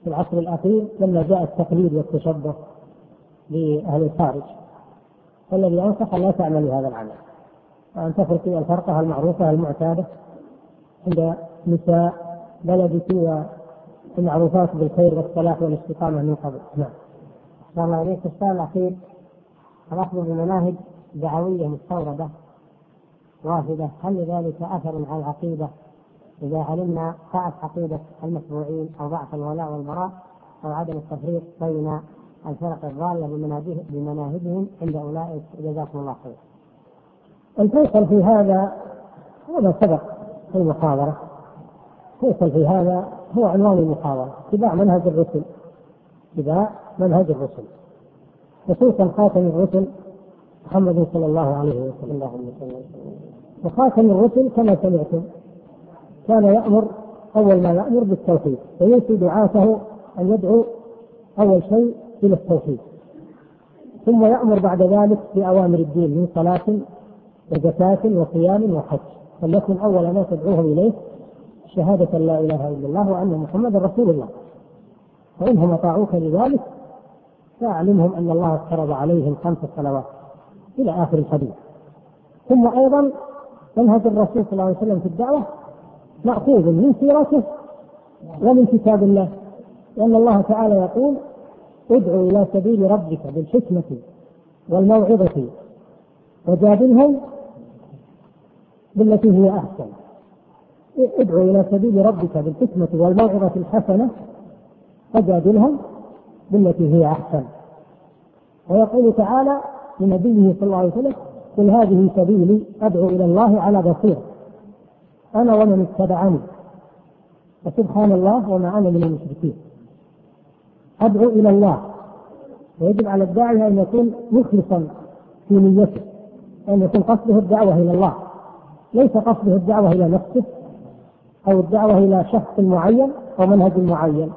في العصر الأخير لما جاء التقليد والتشبه لأهل الخارج، فالذي أنصح لا تعمل هذا العمل، وأن تفرقي الفرقة المعروفة المعتادة عند نساء بلدك والمعروفات بالخير والصلاح والاستقامة من قبل. نعم.
أحسن الله إليك. السؤال الأخير: الأخذ بمناهج دعوية مستوردة واحدة، هل لذلك أثر على العقيدة إذا علمنا ضعف عقيدة المتبوعين أو ضعف الولاء والبراء أو عدم التفريق بين الفرق الضالة بمناهجهم عند أولئك؟ جزاكم الله خير.
الفيصل في هذا سبق في المحاضرة. الفيصل في هذا هو عنوان المحاضرة: اتباع منهج الرسل، اتباع منهج الرسل، خصوصا خاتم الرسل محمد صلى الله عليه وسلم. وخاتم الرسل كما سمعتم كان يأمر أول ما يأمر بالتوحيد، ويوصي دعاته أن يدعو أول شيء إلى التوحيد، ثم يأمر بعد ذلك بأوامر الدين من صلاة وزكاة وصيام وحج، فليكن أول ما تدعوهم إليه شهادة لا إله إلا الله وأن محمد رسول الله، فإنهم أطاعوك لذلك فأعلمهم أن الله افترض عليهم 5 صلوات إلى آخر الحديث. ثم أيضا منهج الرسول صلى الله عليه وسلم في الدعوة مأخوذ من سيرته ومن كتاب الله، لأن الله تعالى يقول: ادعو إلى سبيل ربك بالحكمة والموعظة وجادلهم بالتي هي أحسن. ادعو إلى سبيل ربك بالحكمة والموعظة الحسنة وجادلهم بالتي هي أحسن. ويقول تعالى لنبيه صلى الله عليه وسلم: قل هذه سبيلي أدعو إلى الله على بصيرة أنا ومن اتبعني وسبحان الله وما أنا من المشركين. أدعو إلى الله، ويجب على الداعي أن يكون مخلصا في نيته، أن يكون قصده الدعوة إلى الله، ليس قصده الدعوة إلى نفسه أو الدعوة إلى شخص معين أو منهج معين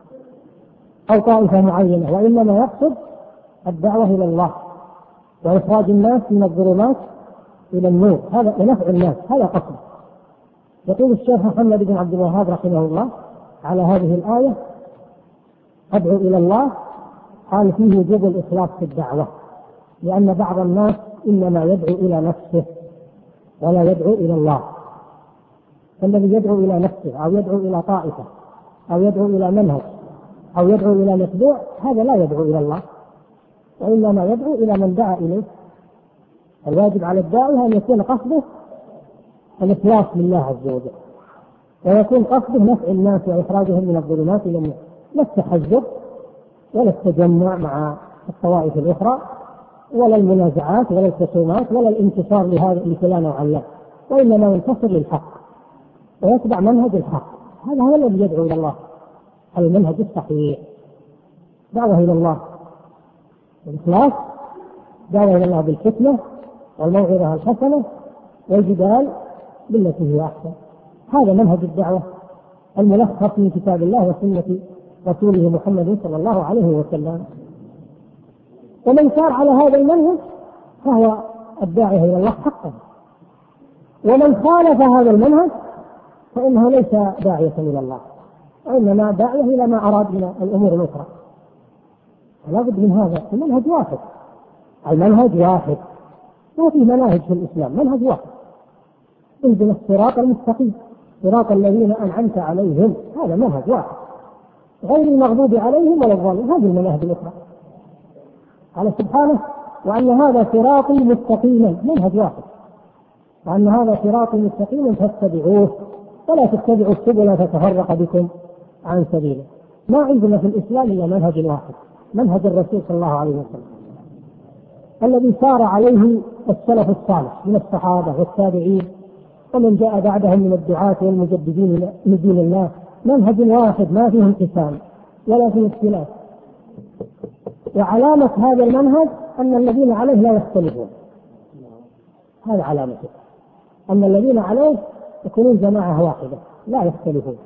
أو طائفة معينة، وإنما يقصد الدعوة إلى الله وإخراج الناس من الظلمات إلى النور، هذا لنفع الناس، هذا قصده. يقول الشيخ محمد بن عبد الوهاب رحمه الله على هذه الآية: أدعو إلى الله، قال فيه وجوب الإخلاص في الدعوة، لأن بعض الناس إنما يدعو إلى نفسه ولا يدعو إلى الله. فالذي يدعو إلى نفسه أو يدعو إلى طائفة أو يدعو إلى منهج أو يدعو إلى متبوع، هذا لا يدعو إلى الله، وإنما يدعو إلى من دعا إليه. الواجب على الداعي أن يكون قصده الإخلاص لله عز وجل، ويكون قصده نفع الناس وإخراجهم من الظلمات إلى النور، لا التحزب ولا التجمع مع الطوائف الأخرى ولا المنازعات ولا الخصومات ولا الانتصار لفلان وعلان، وإنما ينتصر للحق ويتبع منهج الحق. هذا هو الذي يدعو إلى الله، المنهج الصحيح، دعوة إلى الله الإخلاص، دعوة إلى الله بالحكمة والموعظة الحسنة والجدال بالتي هي أحسن. هذا منهج الدعوة الملخص من كتاب الله وسنة رسوله محمد صلى الله عليه وسلم. ومن سار على هذا المنهج فهو الداعي إلى الله حقا، ومن خالف هذا المنهج فإنه ليس داعية إلى الله، وإنما داعية إلى ما أراد من الأمور الأخرى. لا بد من هذا المنهج واحد، المنهج واحد، ما في مناهج في الإسلام، منهج واحد: اهدنا الصراط المستقيم صراط الذين أنعمت عليهم، هذا منهج واحد، غير المغضوب عليهم ولا الضالين، هذه المناهج الأخرى. قال سبحانه: وأن هذا صراطي مستقيما، منهج واحد، وأن هذا صراطي مستقيما فاتبعوه ولا تتبعوا السبل فتفرق بكم عن سبيله. ما عندنا في الإسلام إلا منهج واحد، منهج الرسول صلى الله عليه وسلم الذي سار عليه السلف الصالح من الصحابة والتابعين ومن جاء بعدهم من الدعاة والمجددين لدين الله، منهج واحد ما فيه انقسام ولا فيه اختلاف. وعلامة هذا المنهج أن الذين عليه لا يختلفون، هذا علامته، أن الذين عليه يكونون جماعة واحدة لا يختلفون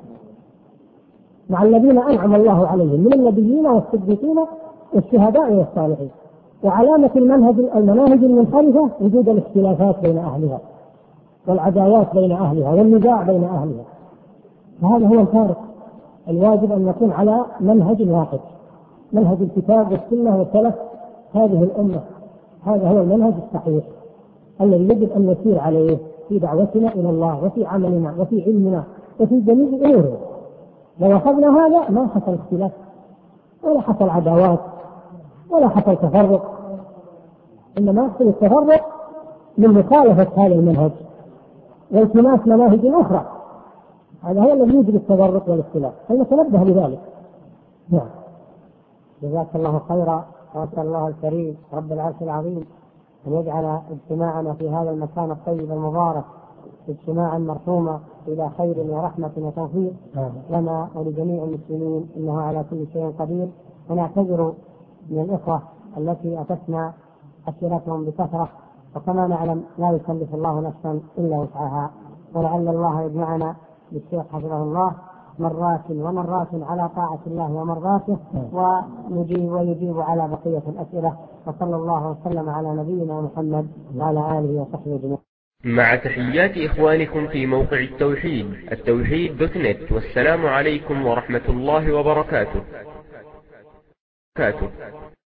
مع الذين أنعم الله عليهم من النبيين والصديقين والشهداء والصالحين. وعلامة المناهج المنحرفة وجود الاختلافات بين أهلها والعداوات بين أهلها والنزاع بين أهلها، فهذا هو الفارق. الواجب أن نكون على منهج واحد، منهج الكتاب والسنة وسلف هذه الأمة. هذا هو المنهج الصحيح الذي يجب أن نسير عليه في دعوتنا إلى الله وفي عملنا وفي علمنا وفي جميع أمورنا. لو أخذنا هذا ما حصل اختلاف ولا حصل عداوات ولا حصل تفرق، إنما يحصل التفرق من مخالفة هذا المنهج والتماس مناهج أخرى. هذا هو الذي يوجب التفرق والاختلاف، فلنتنبه لذلك. نعم.
جزاك الله خيرا، وأسأل الله الكريم رب العرش العظيم أن يجعل اجتماعنا في هذا المكان الطيب المبارك اجتماعا مرحوما إلى خير ورحمة وتوفيق لنا ولجميع المسلمين، إنه على كل شيء قدير. ونعتذر من الإخوة التي أتتنا أسئلتهم بكثرة، وكما نعلم لا يكلف الله نفسا إلا وسعها، ولعل الله يجمعنا بالشيخ حفظه الله مرات ومرات على طاعة الله ومرضاته، ويجيب على بقية الأسئلة. وصلى الله وسلم على نبينا محمد وعلى آله وصحبه أجمعين.
مع تحيات إخوانكم في موقع التوحيد .net، والسلام عليكم ورحمة الله وبركاته.